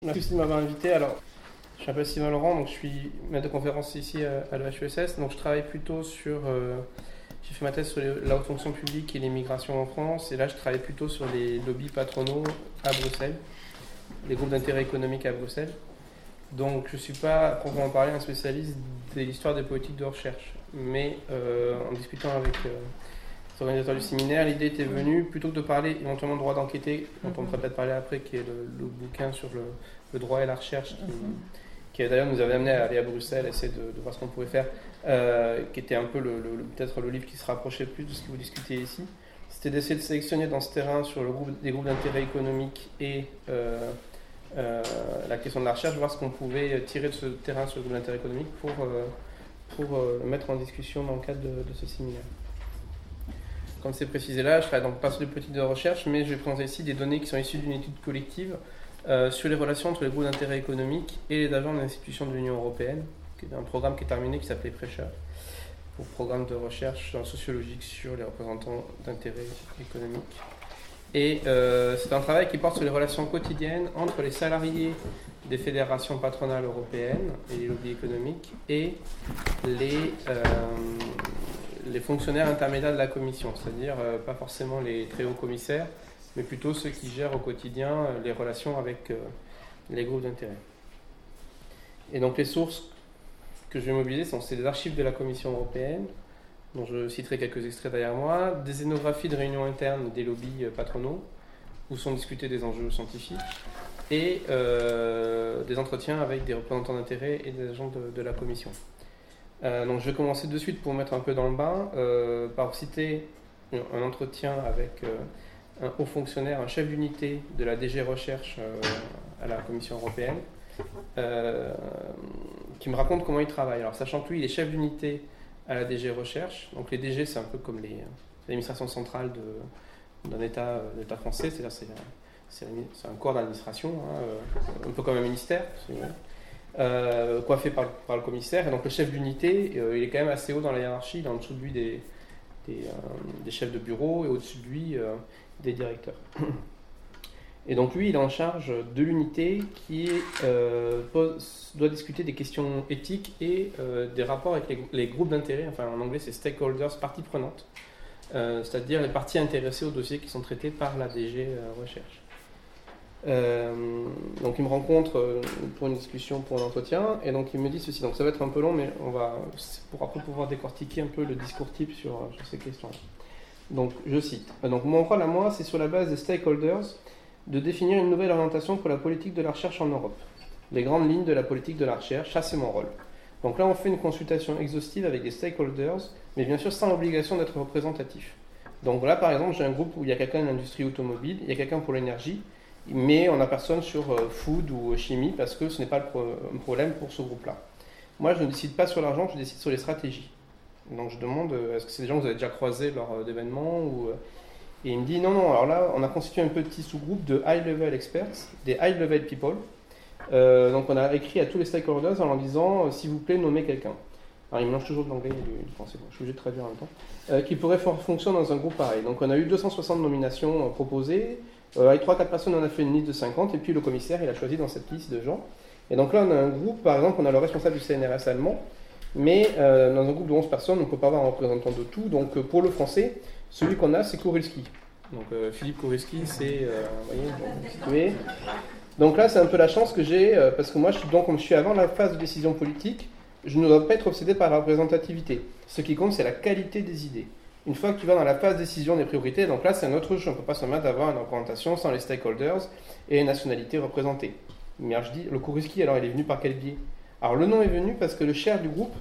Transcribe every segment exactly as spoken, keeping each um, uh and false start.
Merci de m'avoir invité. Alors, je m'appelle Sylvain Laurent, donc je suis maître de conférence ici à, à l'E H E S S. Donc, je travaille plutôt sur. Euh, j'ai fait ma thèse sur les, la haute fonction publique et l'immigration en France. Et là, je travaille plutôt sur les lobbies patronaux à Bruxelles, les groupes d'intérêt économique à Bruxelles. Donc, je ne suis pas, à proprement parler, un spécialiste de l'histoire des politiques de recherche. Mais euh, en discutant avec euh, les organisateurs du séminaire, l'idée était venue, plutôt que de parler éventuellement de droit d'enquêter, dont on pourrait peut-être parler après, qui est le, le bouquin sur le, le droit et la recherche, qui, qui d'ailleurs nous avait amené à aller à Bruxelles, essayer de, de voir ce qu'on pouvait faire, euh, qui était un peu le, le, peut-être le livre qui se rapprochait plus de ce que vous discutez ici. C'était d'essayer de sélectionner dans ce terrain sur le groupe, des groupes d'intérêt économique et euh, euh, la question de la recherche, voir ce qu'on pouvait tirer de ce terrain sur le groupe d'intérêt économique pour, euh, pour euh, le mettre en discussion dans le cadre de, de ce séminaire. Comme c'est précisé là, je ne travaille donc pas sur des politiques de recherche, mais je vais présenter ici des données qui sont issues d'une étude collective euh, sur les relations entre les groupes d'intérêt économique et les agents des institutions de l'Union européenne, qui est un programme qui est terminé qui s'appelait Pressure, pour programme de recherche sociologique sur les représentants d'intérêt économique. Et euh, c'est un travail qui porte sur les relations quotidiennes entre les salariés des fédérations patronales européennes et les lobbies économiques et les, euh, les fonctionnaires intermédiaires de la Commission, c'est-à-dire euh, pas forcément les très hauts commissaires, mais plutôt ceux qui gèrent au quotidien euh, les relations avec euh, les groupes d'intérêt. Et donc les sources que je vais mobiliser sont c'est des archives de la Commission européenne, dont je citerai quelques extraits derrière moi, des ethnographies de réunions internes des lobbies patronaux, où sont discutés des enjeux scientifiques, et euh, des entretiens avec des représentants d'intérêt et des agents de, de la Commission. Euh, donc je vais commencer de suite pour mettre un peu dans le bain, euh, par citer un entretien avec euh, un haut fonctionnaire, un chef d'unité de la D G Recherche euh, à la Commission européenne, euh, qui me raconte comment il travaille. Alors sachant que lui, il est chef d'unité à la D G Recherche. Donc les D G, c'est un peu comme les, l'administration centrale de, d'un État, l'État français, c'est-à-dire c'est, c'est, c'est un corps d'administration, hein, un peu comme un ministère, euh, coiffé par, par le commissaire. Et donc le chef d'unité, euh, il est quand même assez haut dans la hiérarchie, il est en dessous de lui des, des, euh, des chefs de bureau et au-dessus de lui euh, des directeurs. Et donc lui, il est en charge de l'unité qui euh, pose, doit discuter des questions éthiques et euh, des rapports avec les, les groupes d'intérêt, enfin en anglais c'est stakeholders, parties prenantes, euh, c'est-à-dire les parties intéressées aux dossiers qui sont traités par la D G euh, Recherche. Euh, donc il me rencontre euh, pour une discussion, pour un entretien, et donc il me dit ceci, donc ça va être un peu long, mais on va, pour après pouvoir décortiquer un peu le discours type sur, sur ces questions. Donc je cite, donc mon rôle à moi, c'est sur la base des stakeholders, de définir une nouvelle orientation pour la politique de la recherche en Europe. Les grandes lignes de la politique de la recherche, ça c'est mon rôle. Donc là on fait une consultation exhaustive avec des stakeholders, mais bien sûr sans l'obligation d'être représentatif. Donc là par exemple j'ai un groupe où il y a quelqu'un de l'industrie automobile, il y a quelqu'un pour l'énergie, mais on n'a personne sur food ou chimie parce que ce n'est pas le pro- un problème pour ce groupe-là. Moi je ne décide pas sur l'argent, je décide sur les stratégies. Donc je demande, est-ce que c'est des gens que vous avez déjà croisés lors d'événements ou... Et il me dit, non, non, alors là, on a constitué un petit sous-groupe de high-level experts, des high-level people. Euh, donc on a écrit à tous les stakeholders en leur disant, euh, s'il vous plaît, nommez quelqu'un. Alors il mélange toujours de l'anglais et du, du français, bon, je suis obligé de traduire en même temps. Euh, qui pourrait faire fonctionner dans un groupe pareil. Donc on a eu deux cent soixante nominations euh, proposées. Euh, avec trois quatre personnes, on a fait une liste de cinquante. Et puis le commissaire, il a choisi dans cette liste de gens. Et donc là, on a un groupe, par exemple, on a le responsable du C N R S allemand. Mais euh, dans un groupe de onze personnes, on ne peut pas avoir un représentant de tout. Donc euh, pour le français, celui qu'on a, c'est Kurilski. Donc euh, Philippe Kurilski, c'est, euh, vous voyez, donc, situé. Donc là, c'est un peu la chance que j'ai, euh, parce que moi, je suis, donc, comme je suis avant la phase de décision politique, je ne dois pas être obsédé par la représentativité. Ce qui compte, c'est la qualité des idées. Une fois que tu vas dans la phase de décision des priorités, donc là, c'est un autre jeu. On ne peut pas se permettre d'avoir une représentation sans les stakeholders et les nationalités représentées. Mais alors, je dis, le Kurilski, alors il est venu par quel biais? Alors le nom est venu parce que le chair du groupe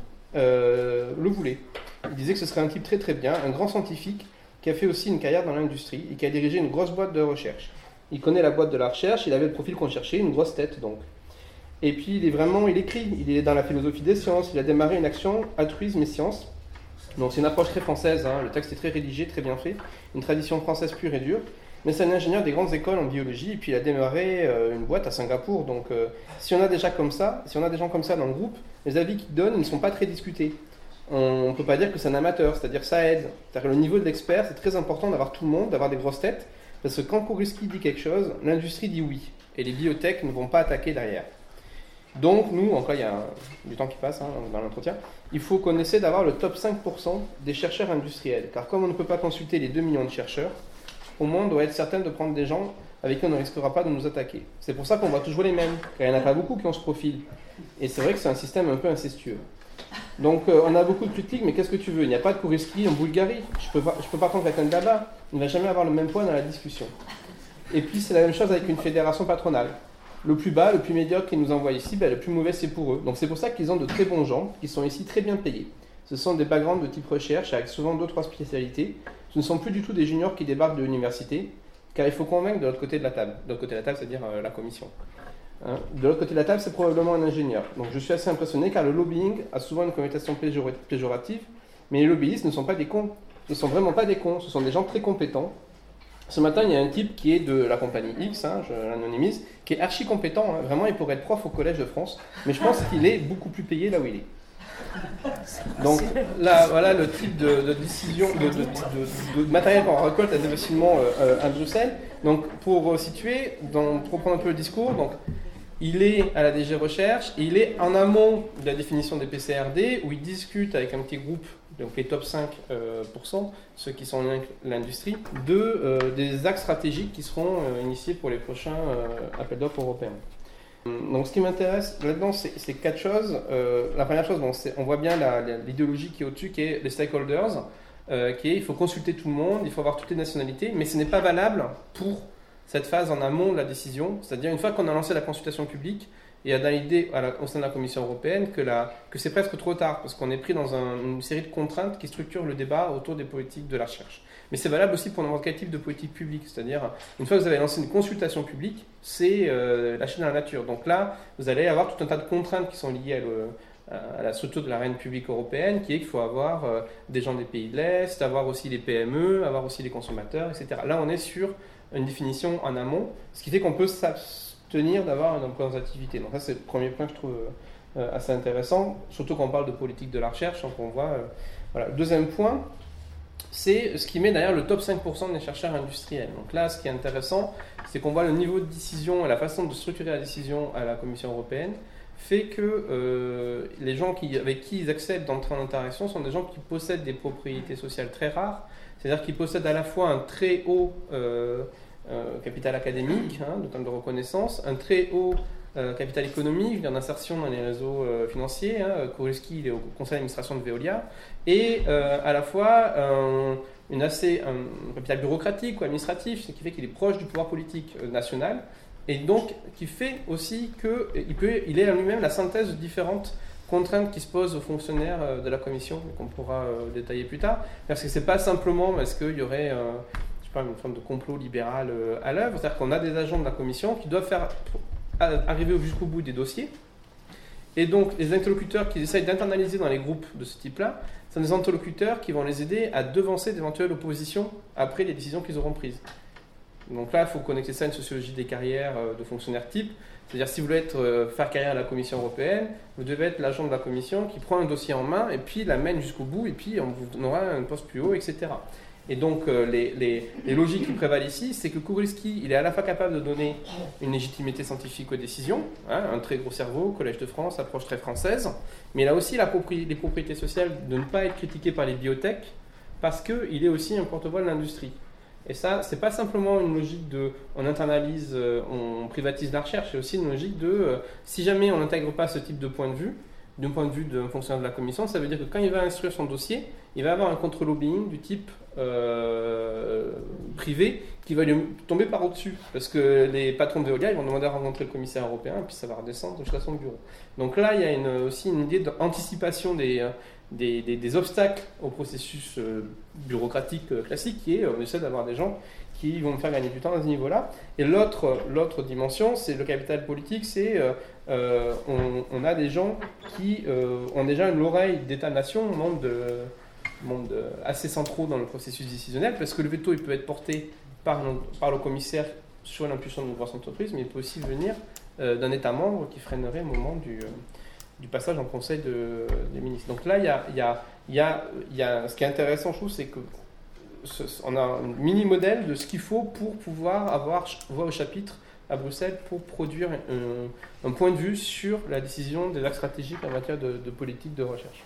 euh, le voulait. Il disait que ce serait un type très très bien, un grand scientifique, qui a fait aussi une carrière dans l'industrie et qui a dirigé une grosse boîte de recherche. Il connaît la boîte de la recherche, il avait le profil qu'on cherchait, une grosse tête donc. Et puis il est vraiment, il écrit, il est dans la philosophie des sciences, il a démarré une action altruisme et science. Donc c'est une approche très française, hein. Le texte est très rédigé, très bien fait, une tradition française pure et dure. Mais c'est un ingénieur des grandes écoles en biologie et puis il a démarré euh, une boîte à Singapour. Donc euh, si on a déjà comme ça, si on a des gens comme ça dans le groupe, les avis qu'ils donnent ils ne sont pas très discutés. On ne peut pas dire que c'est un amateur, c'est-à-dire ça aide. C'est-à-dire le niveau de l'expert, c'est très important d'avoir tout le monde, d'avoir des grosses têtes, parce que quand Kurilski dit quelque chose, l'industrie dit oui. et les biotech ne vont pas attaquer derrière. Donc nous, encore il y a un, du temps qui passe hein, dans l'entretien, il faut qu'on essaie d'avoir le top cinq pour cent des chercheurs industriels. Car comme on ne peut pas consulter les deux millions de chercheurs, au moins on doit être certain de prendre des gens avec qui on ne risquera pas de nous attaquer. C'est pour ça qu'on voit toujours les mêmes, car il n'y en a pas beaucoup qui ont ce profil. Et c'est vrai que c'est un système un peu incestueux. Donc euh, on a beaucoup de critiques, mais qu'est-ce que tu veux? Il n'y a pas de Kurilski en Bulgarie. Je ne peux, peux pas prendre quelqu'un de là-bas. Il ne va jamais avoir le même poids dans la discussion. Et puis c'est la même chose avec une fédération patronale. Le plus bas, le plus médiocre qu'ils nous envoient ici, ben, le plus mauvais c'est pour eux. Donc c'est pour ça qu'ils ont de très bons gens, qui sont ici très bien payés. Ce sont des backgrounds de type recherche, avec souvent deux trois spécialités. Ce ne sont plus du tout des juniors qui débarquent de l'université, car il faut convaincre de l'autre côté de la table. De l'autre côté de la table, c'est-à-dire euh, la commission. Hein, de l'autre côté de la table, c'est probablement un ingénieur. Donc je suis assez impressionné, car le lobbying a souvent une connotation péjorative, mais les lobbyistes ne sont pas des cons. Ce ne sont vraiment pas des cons, ce sont des gens très compétents. Ce matin, il y a un type qui est de la compagnie X, hein, je l'anonymise, qui est archi compétent. Hein, vraiment, il pourrait être prof au Collège de France, mais je pense qu'il est beaucoup plus payé là où il est. Donc là, voilà le type de, de décision, de, de, de, de matériel qu'on récolte à des facilement euh, à Bruxelles. Donc pour situer, dans, pour reprendre un peu le discours, donc il est à la D G Recherche, et il est en amont de la définition des P C R D, où il discute avec un petit groupe, donc les top cinq pour cent, euh, ceux qui sont en lien avec l'industrie, de, euh, des axes stratégiques qui seront euh, initiés pour les prochains euh, appels d'offres européens. Donc ce qui m'intéresse là-dedans, c'est, c'est quatre choses. Euh, la première chose, bon, c'est, on voit bien la, la, l'idéologie qui est au-dessus, qui est les stakeholders, euh, qui est il faut consulter tout le monde, il faut avoir toutes les nationalités, mais ce n'est pas valable pour cette phase en amont de la décision, c'est-à-dire une fois qu'on a lancé la consultation publique, il y a dans l'idée à la, au sein de la Commission européenne que, la, que c'est presque trop tard, parce qu'on est pris dans un, une série de contraintes qui structurent le débat autour des politiques de la recherche. Mais c'est valable aussi pour n'importe quel type de politique publique, c'est-à-dire une fois que vous avez lancé une consultation publique, c'est euh, lâché dans la nature. Donc là, vous allez avoir tout un tas de contraintes qui sont liées à, le, à la structure de l'arène publique européenne, qui est qu'il faut avoir euh, des gens des pays de l'Est, avoir aussi les P M E, avoir aussi les consommateurs, et cetera. Là, on est sur une définition en amont, ce qui fait qu'on peut s'abstenir d'avoir une représentativité. Donc ça, c'est le premier point que je trouve euh, assez intéressant, surtout quand on parle de politique de la recherche, donc on voit... Euh, voilà. Deuxième point, c'est ce qui met derrière le top cinq pour cent des chercheurs industriels. Donc là, ce qui est intéressant, c'est qu'on voit le niveau de décision et la façon de structurer la décision à la Commission européenne fait que euh, les gens qui, avec qui ils acceptent d'entrer en interaction sont des gens qui possèdent des propriétés sociales très rares, c'est-à-dire qu'ils possèdent à la fois un très haut euh, euh, capital académique, hein, de termes de reconnaissance, un très haut euh, capital économique, d'insertion dans les réseaux euh, financiers. Hein, Kurilski, il est au conseil d'administration de Veolia, et euh, à la fois un, une assez, un capital bureaucratique ou administratif, ce qui fait qu'il est proche du pouvoir politique euh, national, et donc qui fait aussi qu'il peut, il est en lui-même la synthèse de différentes contraintes qui se posent aux fonctionnaires de la Commission, qu'on pourra euh, détailler plus tard, parce que c'est pas simplement parce qu'il y aurait euh, je sais pas, une forme de complot libéral euh, à l'œuvre, c'est-à-dire qu'on a des agents de la Commission qui doivent faire arriver jusqu'au bout des dossiers, et donc les interlocuteurs qui essayent d'internaliser dans les groupes de ce type-là, sont des interlocuteurs qui vont les aider à devancer d'éventuelles oppositions après les décisions qu'ils auront prises. Donc là, il faut connecter ça à une sociologie des carrières de fonctionnaires type. C'est-à-dire, si vous voulez être, euh, faire carrière à la Commission européenne, vous devez être l'agent de la Commission qui prend un dossier en main et puis l'amène jusqu'au bout, et puis on vous donnera un poste plus haut, et cetera. Et donc, euh, les, les, les logiques qui prévalent ici, c'est que Kurilski, il est à la fois capable de donner une légitimité scientifique aux décisions, hein, un très gros cerveau, Collège de France, approche très française, mais il a aussi la propri- les propriétés sociales de ne pas être critiqué par les biotech, parce qu'il est aussi un porte-voix de l'industrie. Et ça, c'est pas simplement une logique de on internalise, euh, on privatise la recherche, c'est aussi une logique de euh, si jamais on n'intègre pas ce type de point de vue, d'un point de vue d'un fonctionnaire de la Commission, ça veut dire que quand il va instruire son dossier, il va avoir un contre-lobbying du type euh, privé qui va lui tomber par au-dessus. Parce que les patrons de Veolia, ils vont demander à rencontrer le commissaire européen, et puis ça va redescendre jusqu'à son bureau. Donc là, il y a une, aussi une idée d'anticipation des... Des, des, des obstacles au processus euh, bureaucratique euh, classique, qui est on essaie d'avoir des gens qui vont me faire gagner du temps à ce niveau-là. Et l'autre, l'autre dimension, c'est le capital politique, c'est euh, euh, on, on a des gens qui euh, ont déjà une oreille d'État-nation, monde, de, monde assez centraux dans le processus décisionnel, parce que le veto il peut être porté par, par le commissaire sur l'impulsion de une grosse entreprise, mais il peut aussi venir euh, d'un État membre qui freinerait au moment du... Euh, du passage en conseil de, des ministres. Donc là, il y a, il y a, il y a, il y a, ce qui est intéressant, je trouve, c'est qu'on a un mini-modèle de ce qu'il faut pour pouvoir avoir voix au chapitre à Bruxelles pour produire un, un point de vue sur la décision des axes stratégiques en matière de, de politique de recherche.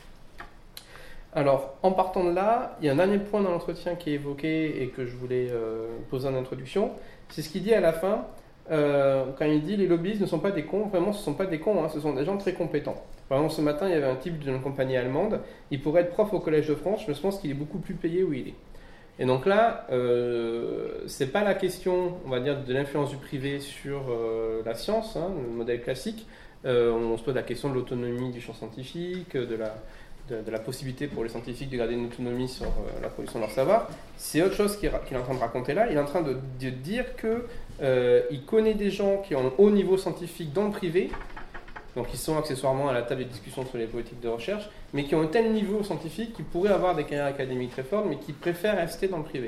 Alors, en partant de là, il y a un dernier point dans l'entretien qui est évoqué et que je voulais euh, poser en introduction. C'est ce qu'il dit à la fin, euh, quand il dit « les lobbyistes ne sont pas des cons ». Vraiment, ce ne sont pas des cons, hein, ce sont des gens très compétents. Par exemple, ce matin, il y avait un type d'une compagnie allemande. Il pourrait être prof au Collège de France, mais je pense qu'il est beaucoup plus payé où il est. Et donc là, euh, c'est pas la question, on va dire, de l'influence du privé sur euh, la science, hein, le modèle classique. Euh, on se pose la question de l'autonomie du champ scientifique, de la... De, de la possibilité pour les scientifiques de garder une autonomie sur euh, la production de leur savoir. C'est autre chose qu'il, qu'il est en train de raconter là. Il est en train de, de dire qu'il euh, connaît des gens qui ont un haut niveau scientifique dans le privé, donc ils sont accessoirement à la table des discussions sur les politiques de recherche, mais qui ont un tel niveau scientifique qu'ils pourraient avoir des carrières académiques très fortes, mais qui préfèrent rester dans le privé.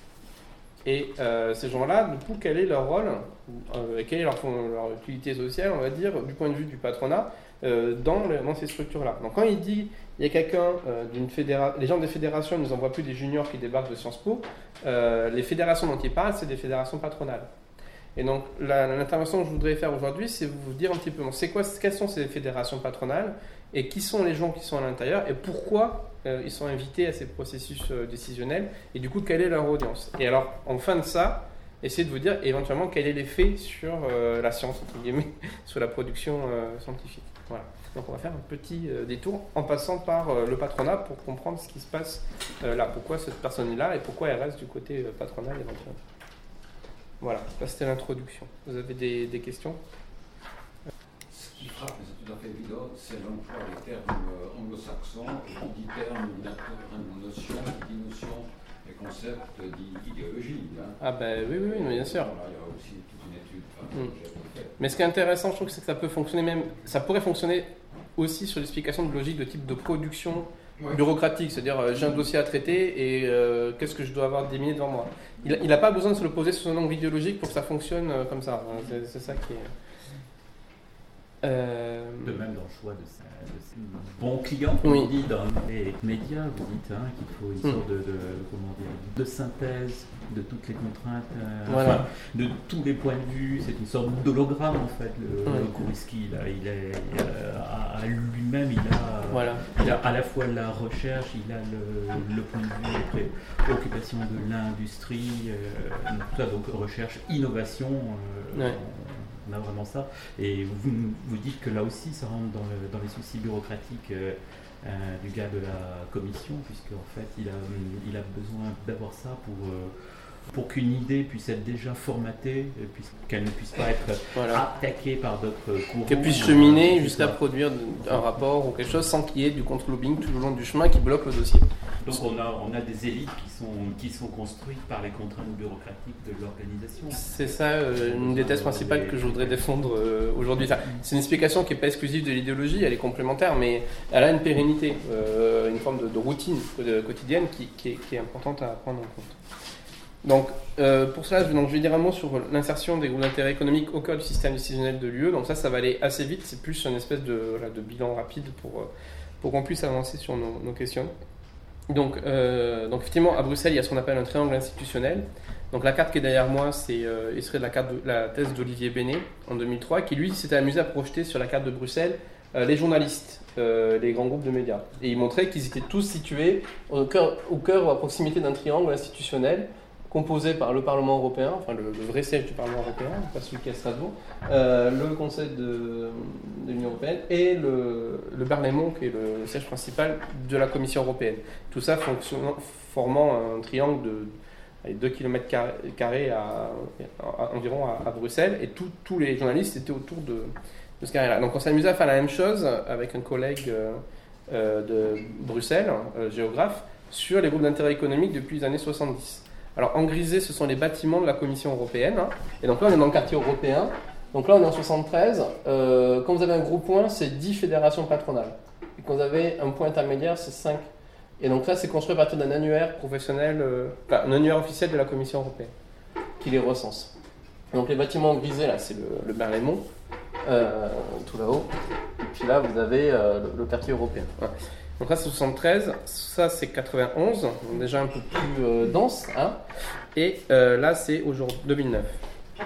Et euh, ces gens-là, du coup, quel est leur rôle, euh, quelle est leur, leur utilité sociale, on va dire, du point de vue du patronat, euh, dans, le, dans ces structures-là. Donc quand il dit il y a quelqu'un euh, d'une fédération, les gens des fédérations ne nous envoient plus des juniors qui débarquent de Sciences Po, euh, les fédérations dont il parle, c'est des fédérations patronales. Et donc la, l'intervention que je voudrais faire aujourd'hui, c'est vous dire un petit peu, c'est quoi, quelles sont ces fédérations patronales et qui sont les gens qui sont à l'intérieur et pourquoi euh, ils sont invités à ces processus euh, décisionnels et du coup quelle est leur audience. Et alors en fin de ça, essayez de vous dire éventuellement quel est l'effet sur euh, la science, entre guillemets, sur la production euh, scientifique. Voilà. Donc on va faire un petit euh, détour en passant par euh, le patronat pour comprendre ce qui se passe euh, là, pourquoi cette personne est là et pourquoi elle reste du côté euh, patronal éventuellement. Voilà, ça c'était l'introduction. Vous avez des, des questions ? Ce qui frappe, mais c'est tout à fait évident, c'est l'emploi des termes euh, anglo-saxons, qui dit terme, notion, qui dit notion, les concepts, dit idéologie. Hein. Ah ben oui, oui, oui, bien sûr. Voilà, il y a aussi toute une étude. Enfin, mm. Mais ce qui est intéressant, je trouve, c'est que ça peut fonctionner même, ça pourrait fonctionner aussi sur l'explication de logique de type de production ouais. bureaucratique, c'est-à-dire euh, j'ai un dossier à traiter et euh, qu'est-ce que je dois avoir déminé devant moi. Il n'a pas besoin de se le poser sur un angle idéologique pour que ça fonctionne euh, comme ça. Hein, c'est, c'est ça qui est... Euh... De même dans le choix de ces bons clients, oui. On dit dans les médias, vous dites hein, qu'il faut une mm. sorte de, de, comment dire, de synthèse de toutes les contraintes, euh, voilà. enfin, de tous les points de vue, c'est une sorte d'hologramme en fait, le, oui. le Kurisky, là, il est, euh, à, à lui-même, il a, voilà. il a à la fois la recherche, il a le, le point de vue, les préoccupations de l'industrie, euh, tout ça, donc recherche, innovation, euh, oui. on, on a vraiment ça, et vous vous dites que là aussi ça rentre dans, le, dans les soucis bureaucratiques euh, euh, du gars de la commission, puisque en fait il a, il a besoin d'avoir ça pour, euh, pour qu'une idée puisse être déjà formatée, qu'elle ne puisse pas être voilà. attaquée par d'autres courants. Qu'elle puisse cheminer euh, jusqu'à produire un rapport ou quelque chose sans qu'il y ait du contre-lobbying tout le long du chemin qui bloque le dossier. Donc on a, on a des élites qui sont, qui sont construites par les contraintes bureaucratiques de l'organisation. C'est ça euh, une des thèses principales que je voudrais défendre euh, aujourd'hui. Enfin, c'est une explication qui n'est pas exclusive de l'idéologie, elle est complémentaire, mais elle a une pérennité, euh, une forme de, de routine de, quotidienne qui, qui, est, qui est importante à prendre en compte. Donc, euh, pour cela, je, donc, je vais dire un mot sur l'insertion des groupes d'intérêt économique au cœur du système décisionnel de l'U E. Donc ça, ça va aller assez vite, c'est plus une espèce de, voilà, de bilan rapide pour, pour qu'on puisse avancer sur nos, nos questions. Donc, euh, donc effectivement, à Bruxelles, il y a ce qu'on appelle un triangle institutionnel. Donc la carte qui est derrière moi, c'est euh, serait de la, carte de, la thèse d'Olivier Bénet en deux mille trois, qui lui s'était amusé à projeter sur la carte de Bruxelles euh, les journalistes, euh, les grands groupes de médias. Et il montrait qu'ils étaient tous situés au cœur, au cœur ou à proximité d'un triangle institutionnel composé par le Parlement européen, enfin le, le vrai siège du Parlement européen, pas celui qui est à Strasbourg, euh, le Conseil de, de l'Union européenne et le, le Berlaymont, qui est le siège principal de la Commission européenne. Tout ça formant un triangle de deux kilomètres carrés à, à, à, environ à, à Bruxelles, et tous les journalistes étaient autour de, de ce carré-là. Donc on s'est amusé à faire la même chose avec un collègue euh, euh, de Bruxelles, euh, géographe, sur les groupes d'intérêt économique depuis les années soixante-dix. Alors, en grisé, ce sont les bâtiments de la Commission européenne. Hein. Et donc là, on est dans le quartier européen. Donc là, on est en soixante-treize. Euh, quand vous avez un gros point, c'est dix fédérations patronales. Et quand vous avez un point intermédiaire, c'est cinq. Et donc là, c'est construit à partir d'un annuaire professionnel, euh, enfin, un annuaire officiel de la Commission européenne, qui les recense. Donc les bâtiments en grisé, là, c'est le, le Berlaymont, euh, tout là-haut. Et puis là, vous avez euh, le, le quartier européen. Ouais. Donc là c'est soixante-treize, ça c'est quatre-vingt-onze, donc déjà un peu plus euh, dense, hein. Et euh, là c'est aujourd'hui deux mille neuf.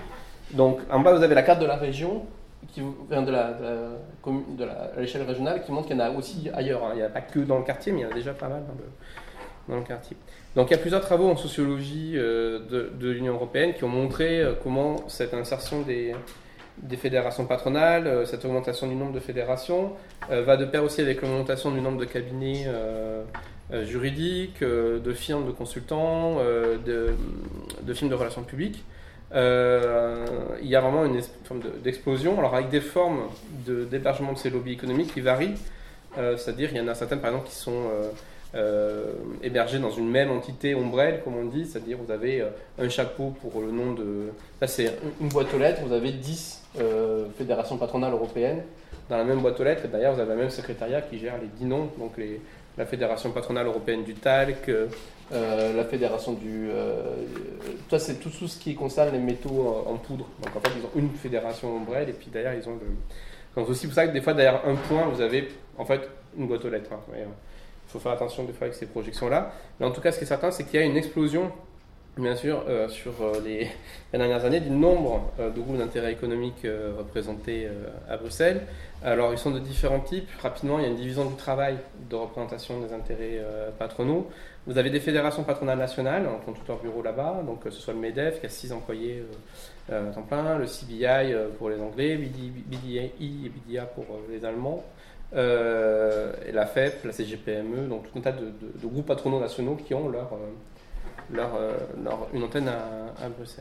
Donc en bas, vous avez la carte de la région, qui vient de la, de la, de la, à l'échelle régionale, qui montre qu'il y en a aussi ailleurs. Hein. Il n'y a pas que dans le quartier, mais il y en a déjà pas mal dans le, dans le quartier. Donc il y a plusieurs travaux en sociologie euh, de, de l'Union européenne qui ont montré euh, comment cette insertion des, des fédérations patronales, euh, cette augmentation du nombre de fédérations, euh, va de pair aussi avec l'augmentation du nombre de cabinets euh, euh, juridiques, euh, de firmes de consultants, euh, de, de firmes de relations publiques. Euh, il y a vraiment une forme d'explosion, alors avec des formes de, d'hébergement de ces lobbies économiques qui varient, euh, c'est-à-dire il y en a certaines par exemple qui sont euh, euh, hébergées dans une même entité ombrelle, comme on dit, c'est-à-dire vous avez euh, un chapeau pour le nom de... Là c'est une boîte aux lettres, vous avez dix euh, fédérations patronales européennes dans la même boîte aux lettres, et d'ailleurs vous avez le même secrétariat qui gère les dix noms, donc les, la Fédération patronale européenne du talc, Euh, la fédération du... Euh, ça, c'est tout, tout ce qui concerne les métaux en, en poudre. Donc, en fait, ils ont une fédération ombrelle, et puis derrière, ils ont le... Donc, c'est aussi pour ça que des fois, derrière un point, vous avez, en fait, une boîte aux lettres. Hein. Il faut faire attention, des fois, avec ces projections-là. Mais en tout cas, ce qui est certain, c'est qu'il y a une explosion, bien sûr, euh, sur euh, les, les dernières années, du nombre euh, de groupes d'intérêt économique euh, représentés euh, à Bruxelles. Alors, ils sont de différents types. Rapidement, il y a une division du travail de représentation des intérêts euh, patronaux. Vous avez des fédérations patronales nationales qui ont tout leur bureau là-bas, donc que ce soit le MEDEF qui a six employés euh, à temps plein, le C B I euh, pour les Anglais, B D I et B D A pour euh, les Allemands, euh, et la F E P, la C G P M E, donc tout un tas de, de, de groupes patronaux nationaux qui ont leur, euh, leur, euh, leur, une antenne à, à Bruxelles.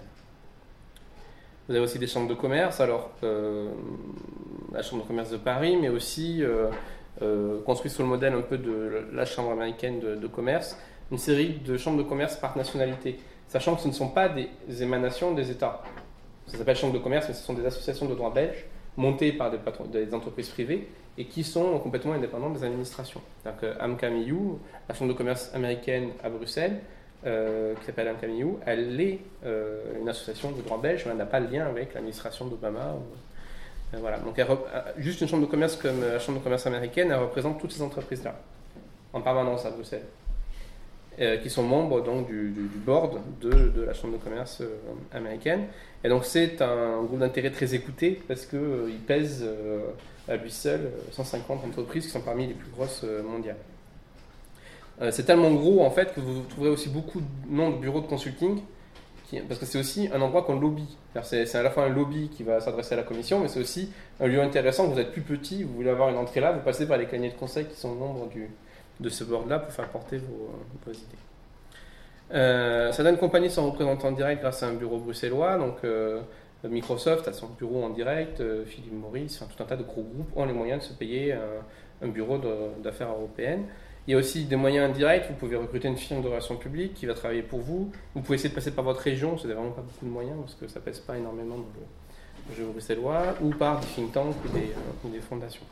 Vous avez aussi des chambres de commerce, alors euh, la chambre de commerce de Paris, mais aussi euh, euh, construit sur le modèle un peu de la chambre américaine de, de commerce, une série de chambres de commerce par nationalité, sachant que ce ne sont pas des émanations des États. Ça s'appelle chambre de commerce, mais ce sont des associations de droit belge montées par des, patrons, des entreprises privées et qui sont complètement indépendantes des administrations. Donc AmCham E U, la chambre de commerce américaine à Bruxelles, euh, qui s'appelle AmCham E U, elle est euh, une association de droit belge, mais elle n'a pas de lien avec l'administration d'Obama. Ou, euh, voilà. Donc elle, juste une chambre de commerce comme la chambre de commerce américaine, elle représente toutes ces entreprises-là, en permanence à Bruxelles. Euh, qui sont membres donc, du, du, du board de, de la chambre de commerce euh, américaine. Et donc c'est un groupe d'intérêt très écouté parce qu'il euh, pèse euh, à lui seul cent cinquante entreprises qui sont parmi les plus grosses euh, mondiales. Euh, c'est tellement gros en fait que vous trouverez aussi beaucoup de noms de bureaux de consulting qui, parce que c'est aussi un endroit qu'on lobby. C'est, c'est à la fois un lobby qui va s'adresser à la commission, mais c'est aussi un lieu intéressant. Vous êtes plus petit, vous voulez avoir une entrée là, vous passez par les cabinets de conseil qui sont membres du de ce board-là pour faire porter vos, vos idées. Euh, certaines compagnies sont représentées en direct grâce à un bureau bruxellois, donc euh, Microsoft a son bureau en direct, euh, Philip Morris, enfin, tout un tas de gros groupes ont les moyens de se payer un, un bureau de, d'affaires européenne. Il y a aussi des moyens indirects, vous pouvez recruter une firme de relations publiques qui va travailler pour vous, vous pouvez essayer de passer par votre région, c'est vraiment pas beaucoup de moyens parce que ça pèse pas énormément dans le, le jeu bruxellois, ou par des think tanks ou des, euh, ou des fondations.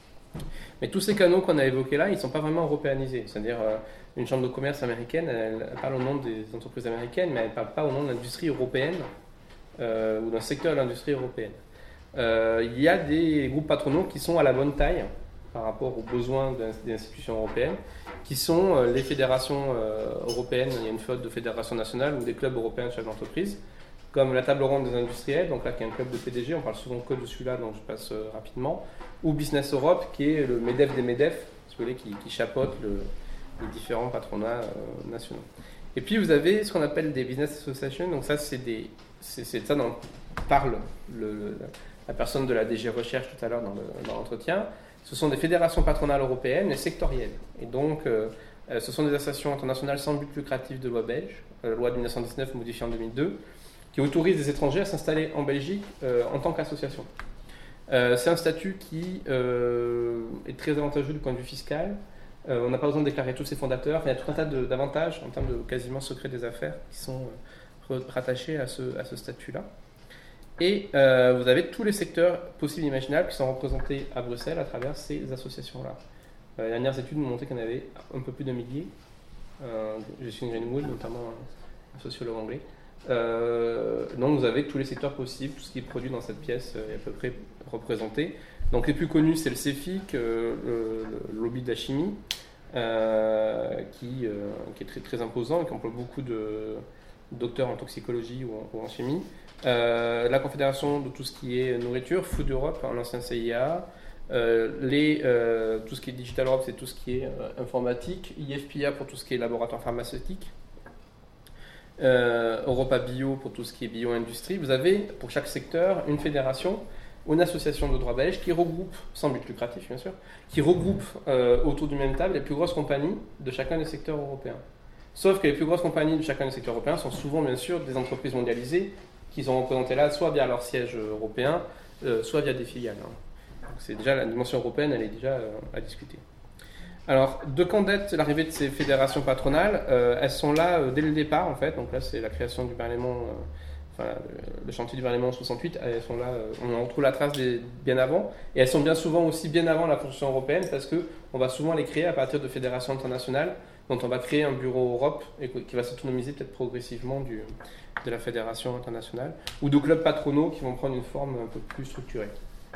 Mais tous ces canaux qu'on a évoqués là, ils ne sont pas vraiment européanisés. C'est-à-dire, euh, une chambre de commerce américaine, elle, elle parle au nom des entreprises américaines, mais elle ne parle pas au nom de l'industrie européenne euh, ou d'un secteur de l'industrie européenne. Euh, il y a des groupes patronaux qui sont à la bonne taille par rapport aux besoins des institutions européennes, qui sont euh, les fédérations euh, européennes. Il y a une flotte de fédérations nationales ou des clubs européens de chefs d'entreprise, comme la table ronde des industriels, donc là qui est un club de P D G, on parle souvent que de celui-là, donc je passe euh, rapidement, ou Business Europe, qui est le MEDEF des MEDEF, si vous voulez, qui, qui chapeaute le, les différents patronats euh, nationaux. Et puis vous avez ce qu'on appelle des Business Associations, donc ça c'est des, c'est, c'est ça dont parle le, le, la personne de la D G Recherche tout à l'heure dans, le, dans l'entretien. Ce sont des fédérations patronales européennes et sectorielles. Et donc euh, ce sont des associations internationales sans but lucratif de loi belge, la loi de dix-neuf cent dix-neuf modifiée en deux mille deux, qui autorise les étrangers à s'installer en Belgique euh, en tant qu'association. Euh, c'est un statut qui euh, est très avantageux du point de vue fiscal. Euh, on n'a pas besoin de déclarer tous ses fondateurs. Il y a tout un tas de, d'avantages en termes de quasiment secret des affaires qui sont euh, rattachés à ce, à ce statut-là. Et euh, vous avez tous les secteurs possibles et imaginables qui sont représentés à Bruxelles à travers ces associations-là. Euh, les dernières études nous montraient qu'il y en avait un peu plus d'un millier. Euh, Justin Greenwood, notamment un sociologue anglais. Euh, donc vous avez tous les secteurs possibles, tout ce qui est produit dans cette pièce est à peu près représenté. Donc les plus connus c'est le CEFIC, euh, le, le lobby de la chimie, euh, qui, euh, qui est très, très imposant et qui emploie beaucoup de, docteur en toxicologie ou en, ou en chimie. Euh, la Confédération de tout ce qui est nourriture, Food Europe, en ancien C I A. Euh, les, euh, tout ce qui est Digital Europe, c'est tout ce qui est euh, informatique. I F P A pour tout ce qui est laboratoire pharmaceutique. Euh, Europa Bio pour tout ce qui est bio-industrie. Vous avez pour chaque secteur une fédération ou une association de droit belge qui regroupe, sans but lucratif bien sûr, qui regroupe euh, autour d'une même table les plus grosses compagnies de chacun des secteurs européens. Sauf que les plus grosses compagnies de chacun des secteurs européens sont souvent bien sûr des entreprises mondialisées qui sont représentées là soit via leur siège européen, euh, soit via des filiales. Hein. Donc c'est déjà la dimension européenne, elle est déjà euh, à discuter. Alors, de quand date l'arrivée de ces fédérations patronales, euh, elles sont là euh, dès le départ en fait. Donc là, c'est la création du Berlaymont, euh, enfin le, le chantier du Berlaymont en soixante-huit. Elles sont là, euh, on en retrouve la trace des, bien avant, et elles sont bien souvent aussi bien avant la construction européenne parce que on va souvent les créer à partir de fédérations internationales, dont on va créer un bureau Europe et qui va s'autonomiser peut-être progressivement du, de la fédération internationale, ou de clubs patronaux qui vont prendre une forme un peu plus structurée.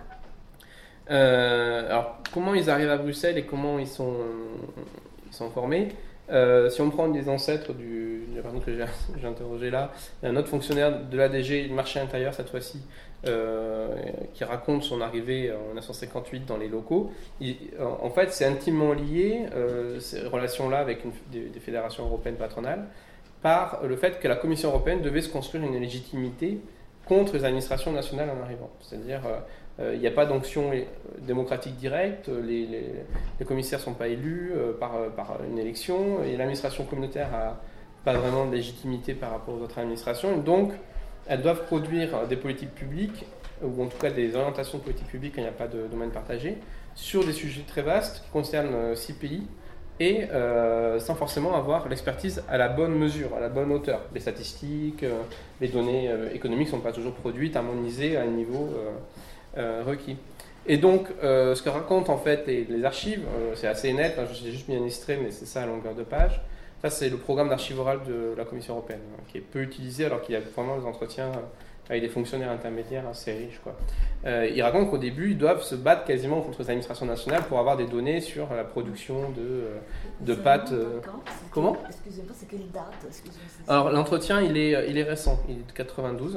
Euh, alors, comment ils arrivent à Bruxelles et comment ils sont, ils sont formés euh, Si on prend des ancêtres du, du personne que j'ai, j'ai interrogé là, il y a un autre fonctionnaire de l'A D G, du marché intérieur cette fois-ci, euh, qui raconte son arrivée en mille neuf cent cinquante-huit dans les locaux. Il, en fait, c'est intimement lié, euh, ces relations-là avec une, des, des fédérations européennes patronales, par le fait que la Commission européenne devait se construire une légitimité contre les administrations nationales en arrivant. C'est-à-dire, euh, il n'y a pas d'onction démocratique directe, les, les, les commissaires ne sont pas élus euh, par, par une élection, et l'administration communautaire n'a pas vraiment de légitimité par rapport aux autres administrations. Et donc, elles doivent produire des politiques publiques, ou en tout cas des orientations de politiques publiques quand il n'y a pas de domaine partagé, sur des sujets très vastes qui concernent six pays, et euh, sans forcément avoir l'expertise à la bonne mesure, à la bonne hauteur. Les statistiques, euh, les données euh, économiques ne sont pas toujours produites, harmonisées à un niveau euh, euh, requis. Et donc, euh, ce que racontent en fait les, les archives, euh, c'est assez net, hein, j'ai juste mis un extrait, mais c'est ça à longueur de page. Ça, c'est le programme d'archives orales de la Commission européenne, hein, qui est peu utilisé alors qu'il y a vraiment des entretiens avec des fonctionnaires intermédiaires assez riches, quoi. Euh, ils racontent qu'au début, ils doivent se battre quasiment contre les administrations nationales pour avoir des données sur la production de, de pâtes. Euh... Comment ? Excusez-moi, c'est quelle date ? Excusez-moi, c'est Alors, l'entretien, il est, il est récent, il est de quatre-vingt-douze.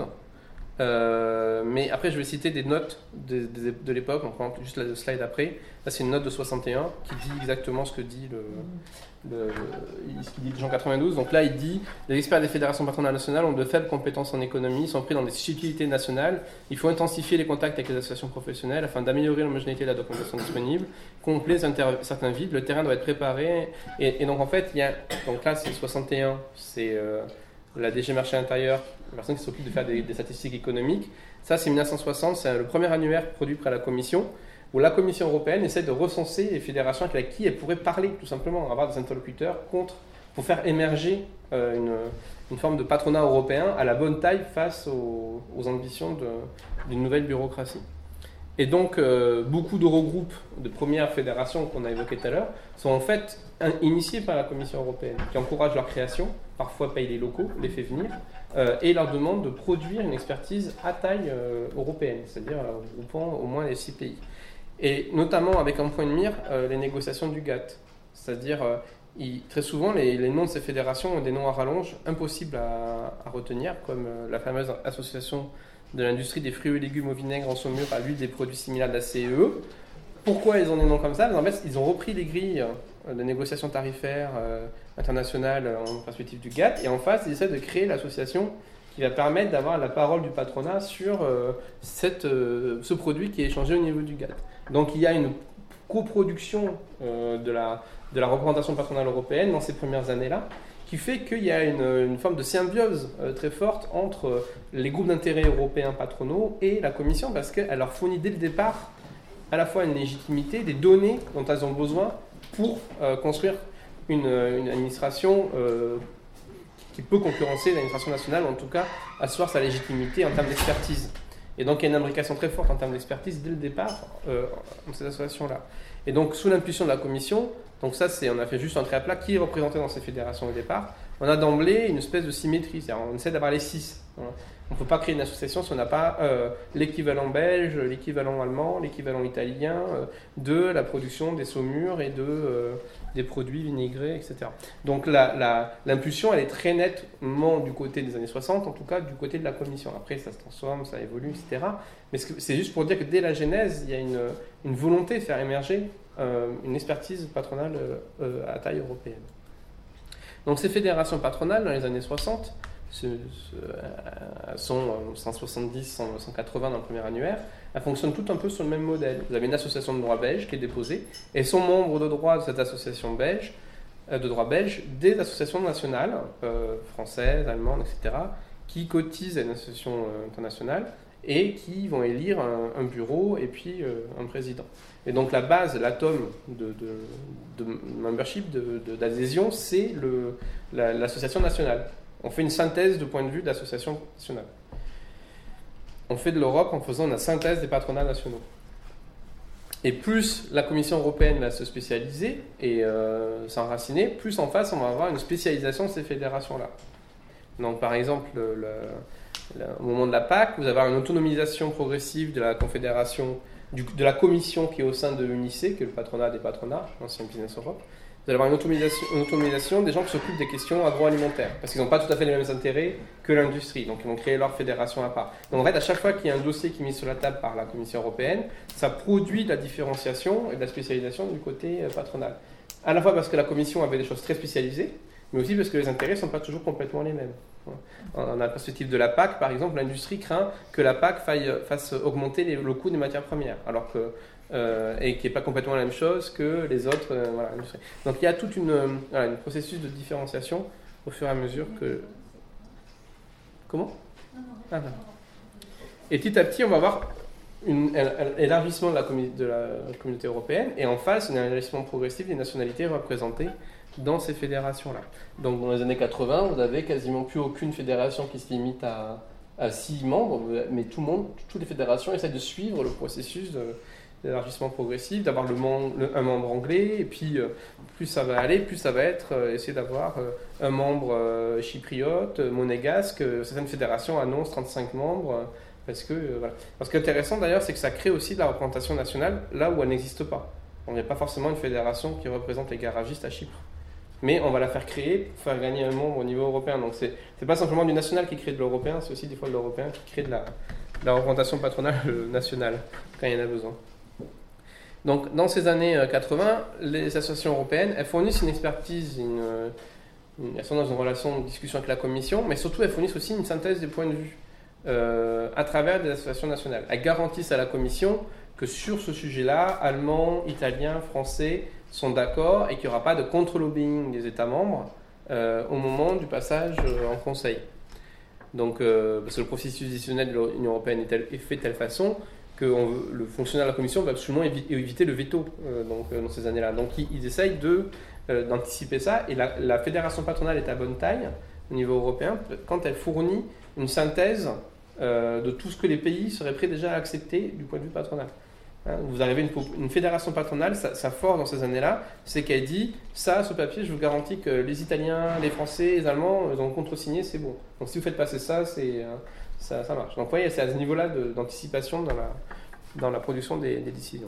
Euh, mais après, je vais citer des notes de, de, de l'époque, on prend juste le slide après. Là, c'est une note de soixante et un qui dit exactement ce que dit le, le, le, ce qu'il dit Jean quatre-vingt-douze. Donc là, il dit les experts des fédérations patronales nationales ont de faibles compétences en économie, sont pris dans des subtilités nationales. Il faut intensifier les contacts avec les associations professionnelles afin d'améliorer l'homogénéité de la documentation disponible, combler certains vides. Le terrain doit être préparé. Et, et donc, en fait, il y a. Donc là, c'est soixante et un, c'est. Euh, la D G Marché Intérieur, la personne qui s'occupe de faire des, des statistiques économiques. Ça, c'est mille neuf cent soixante, c'est le premier annuaire produit par la Commission, où la Commission européenne essaie de recenser les fédérations avec qui elle pourrait parler, tout simplement, avoir des interlocuteurs contre, pour faire émerger euh, une, une forme de patronat européen à la bonne taille face aux, aux ambitions de, d'une nouvelle bureaucratie. Et donc, euh, beaucoup de regroupes de premières fédérations qu'on a évoquées tout à l'heure sont en fait un, initiés par la Commission européenne, qui encourage leur création, parfois payent les locaux, les fait venir, euh, et leur demande de produire une expertise à taille euh, européenne, c'est-à-dire euh, regroupant au moins les six pays. Et notamment avec en point de mire euh, les négociations du G A T T, c'est-à-dire euh, il, très souvent les, les noms de ces fédérations ont des noms à rallonge impossibles à, à retenir, comme euh, la fameuse association de l'industrie des fruits et légumes au vinaigre, en saumure, à l'huile, des produits similaires de la C E E. Pourquoi ils ont des noms comme ça ? En fait, ils ont repris les grilles de négociations tarifaires euh, internationales en perspective du G A T T, et en face, ils essaient de créer l'association qui va permettre d'avoir la parole du patronat sur euh, cette, euh, ce produit qui est échangé au niveau du G A T T. Donc il y a une coproduction euh, de, la, de la représentation patronale européenne dans ces premières années-là, qui fait qu'il y a une, une forme de symbiose euh, très forte entre euh, les groupes d'intérêt européens patronaux et la Commission, parce qu'elle leur fournit dès le départ à la fois une légitimité, des données dont elles ont besoin pour euh, construire une, une administration euh, qui peut concurrencer l'administration nationale, ou en tout cas asseoir sa légitimité en termes d'expertise. Et donc il y a une imbrication très forte en termes d'expertise dès le départ euh, dans cette association-là. Et donc sous l'impulsion de la Commission, donc ça, c'est, on a fait juste un trait à plat qui est représenté dans ces fédérations au départ. On a d'emblée une espèce de symétrie, c'est-à-dire on essaie d'avoir les six. On ne peut pas créer une association si on n'a pas euh, l'équivalent belge, l'équivalent allemand, l'équivalent italien euh, de la production des saumures et de, euh, des produits vinaigrés, et cetera. Donc la, la, l'impulsion, elle est très nettement du côté des années soixante, en tout cas du côté de la Commission. Après, ça se transforme, ça évolue, et cetera. Mais c'est juste pour dire que dès la genèse, il y a une, une volonté de faire émerger euh, une expertise patronale euh, à taille européenne. Donc ces fédérations patronales, dans les années soixante, Ce, ce, elles sont cent soixante-dix, cent quatre-vingts dans le premier annuaire. Elles fonctionnent toutes un peu sur le même modèle. Vous avez une association de droit belge qui est déposée et sont membres de droit de cette association belge, de droit belge, des associations nationales, euh, françaises, allemandes, et cetera, qui cotisent à une association euh, internationale et qui vont élire un, un bureau et puis euh, un président. Et donc la base, l'atome de, de, de membership, de, de, d'adhésion, c'est le, la, l'association nationale. On fait une synthèse du point de vue d'association nationale. On fait de l'Europe en faisant la synthèse des patronats nationaux. Et plus la Commission européenne va se spécialiser et euh, s'enraciner, plus en face on va avoir une spécialisation de ces fédérations-là. Donc par exemple, le, le, le, au moment de la P A C, vous avez une autonomisation progressive de la confédération, du, de la commission qui est au sein de l'U N I C, qui est le patronat des patronats, l'ancien Business Europe. Vous allez avoir une autonomisation, une autonomisation des gens qui s'occupent des questions agroalimentaires, parce qu'ils n'ont pas tout à fait les mêmes intérêts que l'industrie, donc ils vont créer leur fédération à part. Donc en fait, à chaque fois qu'il y a un dossier qui est mis sur la table par la Commission européenne, ça produit de la différenciation et de la spécialisation du côté patronal. À la fois parce que la Commission avait des choses très spécialisées, mais aussi parce que les intérêts ne sont pas toujours complètement les mêmes. On a la perspective de la P A C, par exemple, l'industrie craint que la P A C faille, fasse augmenter les, le coût des matières premières, alors que Euh, et qui n'est pas complètement la même chose que les autres. Euh, voilà, donc il y a tout une, euh, voilà, un processus de différenciation au fur et à mesure que... Comment ? Ah, voilà. Et petit à petit, on va avoir un élargissement de la, commun- de la communauté européenne et en face, un élargissement progressif des nationalités représentées dans ces fédérations-là. Donc dans les années quatre-vingts, vous n'avez quasiment plus aucune fédération qui se limite à, à six membres, mais tout le monde, toutes les fédérations essaient de suivre le processus de d'élargissement progressif, d'avoir le mem- le, un membre anglais, et puis euh, plus ça va aller, plus ça va être euh, essayer d'avoir euh, un membre euh, chypriote, euh, monégasque. Euh, certaines fédérations annoncent trente-cinq membres, euh, parce que euh, voilà. Ce qui est intéressant d'ailleurs, c'est que ça crée aussi de la représentation nationale là où elle n'existe pas. On n'est pas forcément une fédération qui représente les garagistes à Chypre, mais on va la faire créer pour faire gagner un membre au niveau européen. Donc c'est c'est pas simplement du national qui crée de l'européen, c'est aussi des fois de l'européen qui crée de la, de la représentation patronale nationale quand il y en a besoin. Donc, dans ces années quatre-vingts, les associations européennes, elles fournissent une expertise, une, une, elles sont dans une relation de discussion avec la Commission, mais surtout elles fournissent aussi une synthèse des points de vue euh, à travers des associations nationales. Elles garantissent à la Commission que sur ce sujet-là, Allemands, Italiens, Français sont d'accord et qu'il n'y aura pas de contre-lobbying des États membres euh, au moment du passage euh, en Conseil. Donc, euh, parce que le processus décisionnel de l'Union européenne est, tel, est fait de telle façon que on veut, le fonctionnaire de la Commission va absolument évi- éviter le veto euh, donc, euh, dans ces années-là. Donc ils, ils essayent de, euh, d'anticiper ça, et la, la fédération patronale est à bonne taille au niveau européen quand elle fournit une synthèse euh, de tout ce que les pays seraient prêts déjà à accepter du point de vue patronal. Hein, vous arrivez à une, une fédération patronale, sa, sa force dans ces années-là, c'est qu'elle dit ça, ce papier, je vous garantis que les Italiens, les Français, les Allemands, ils ont contresigné, c'est bon. Donc si vous faites passer ça, c'est... Euh, Ça, ça marche. Donc, vous voyez, c'est à ce niveau-là de, d'anticipation dans la, dans la production des, des décisions.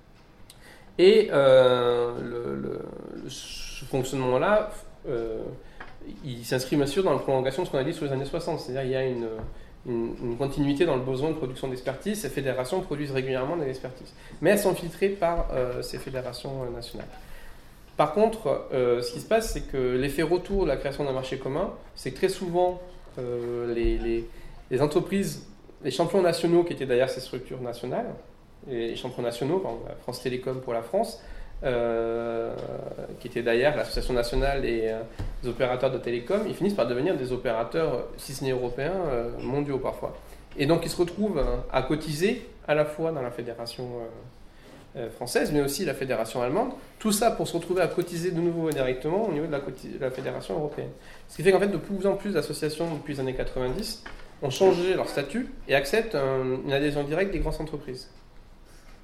Et euh, le, le, ce fonctionnement-là, euh, il s'inscrit bien sûr dans la prolongation de ce qu'on a dit sur les années soixante. C'est-à-dire qu'il y a une, une, une continuité dans le besoin de production d'expertise. Ces fédérations produisent régulièrement des expertises. Mais elles sont filtrées par euh, ces fédérations nationales. Par contre, euh, ce qui se passe, c'est que l'effet retour de la création d'un marché commun, c'est que très souvent, euh, les... les Les entreprises, les champions nationaux qui étaient derrière ces structures nationales, et les champions nationaux, par exemple, France Télécom pour la France, euh, qui étaient derrière l'association nationale et euh, les opérateurs de télécom, ils finissent par devenir des opérateurs, si ce n'est européens, euh, mondiaux parfois. Et donc ils se retrouvent euh, à cotiser à la fois dans la fédération euh, euh, française, mais aussi la fédération allemande. Tout ça pour se retrouver à cotiser de nouveau indirectement au niveau de la, coti- de la fédération européenne. Ce qui fait qu'en fait, de plus en plus d'associations depuis les années quatre-vingt-dix ont changé leur statut et acceptent un, une adhésion directe des grandes entreprises.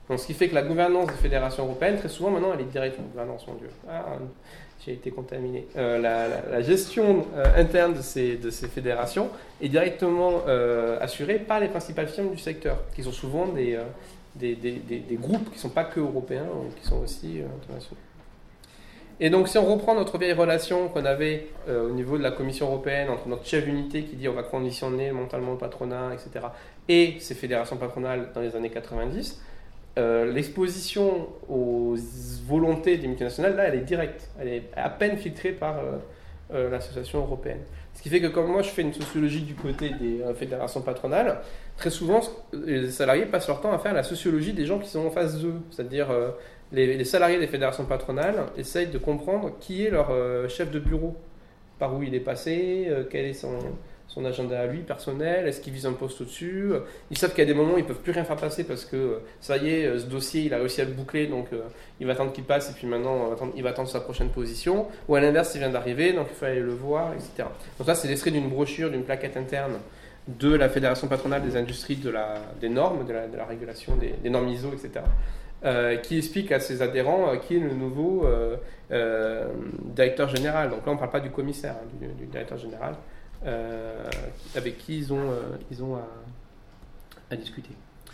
Donc, ce qui fait que la gouvernance des fédérations européennes, très souvent, maintenant, elle est directe. Gouvernance, mon Dieu. Ah, j'ai été contaminé. Euh, la, la, la gestion euh, interne de ces, de ces fédérations est directement euh, assurée par les principales firmes du secteur, qui sont souvent des, euh, des, des, des, des groupes qui ne sont pas que européens, qui sont aussi euh, internationaux. Et donc, si on reprend notre vieille relation qu'on avait euh, au niveau de la Commission européenne entre notre chef d'unité qui dit on va conditionner mentalement le patronat, et cetera, et ces fédérations patronales dans les années quatre-vingt-dix, euh, l'exposition aux volontés des multinationales, là, elle est directe. Elle est à peine filtrée par euh, euh, l'association européenne. Ce qui fait que comme moi, je fais une sociologie du côté des euh, fédérations patronales, très souvent, les salariés passent leur temps à faire la sociologie des gens qui sont en face d'eux, c'est-à-dire... Euh, Les, les salariés des fédérations patronales essayent de comprendre qui est leur euh, chef de bureau, par où il est passé, euh, quel est son, son agenda à lui personnel, est-ce qu'il vise un poste au-dessus. Ils savent qu'à des moments, ils ne peuvent plus rien faire passer parce que euh, ça y est, euh, ce dossier, il a réussi à le boucler, donc euh, il va attendre qu'il passe et puis maintenant, euh, attendre, il va attendre sa prochaine position. Ou à l'inverse, il vient d'arriver, donc il faut aller le voir, et cetera. Donc ça, c'est l'extrait d'une brochure, d'une plaquette interne de la Fédération patronale des industries de la, des normes, de la, de la régulation, des, des normes I S O, et cetera. Euh, qui explique à ses adhérents euh, qui est le nouveau euh, euh, directeur général. Donc là, on ne parle pas du commissaire, hein, du, du directeur général, euh, avec qui ils ont, euh, ils ont à, à discuter.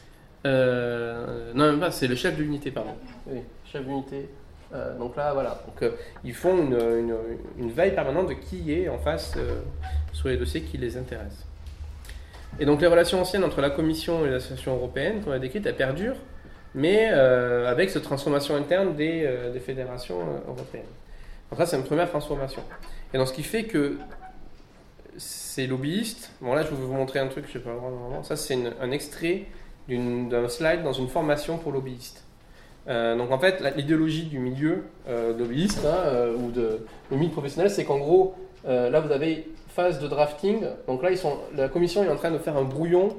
Euh, non, même pas, c'est le chef de l'unité, pardon. Oui, chef d'unité. Euh, donc là, voilà. Donc, euh, ils font une, une, une veille permanente de qui est en face euh, sur les dossiers qui les intéressent. Et donc les relations anciennes entre la Commission et l'association européenne, qu'on a décrites, elles perdurent, mais euh, avec cette transformation interne des, euh, des fédérations euh, européennes. Donc ça, c'est une première transformation. Et donc ce qui fait que ces lobbyistes, bon là je vais vous montrer un truc, je sais pas vraiment, ça c'est une, un extrait d'une, d'un slide dans une formation pour lobbyistes. Euh, donc en fait, la, l'idéologie du milieu euh, lobbyiste, hein, euh, ou de, le milieu professionnel, c'est qu'en gros, euh, là vous avez phase de drafting, donc là ils sont, la commission est en train de faire un brouillon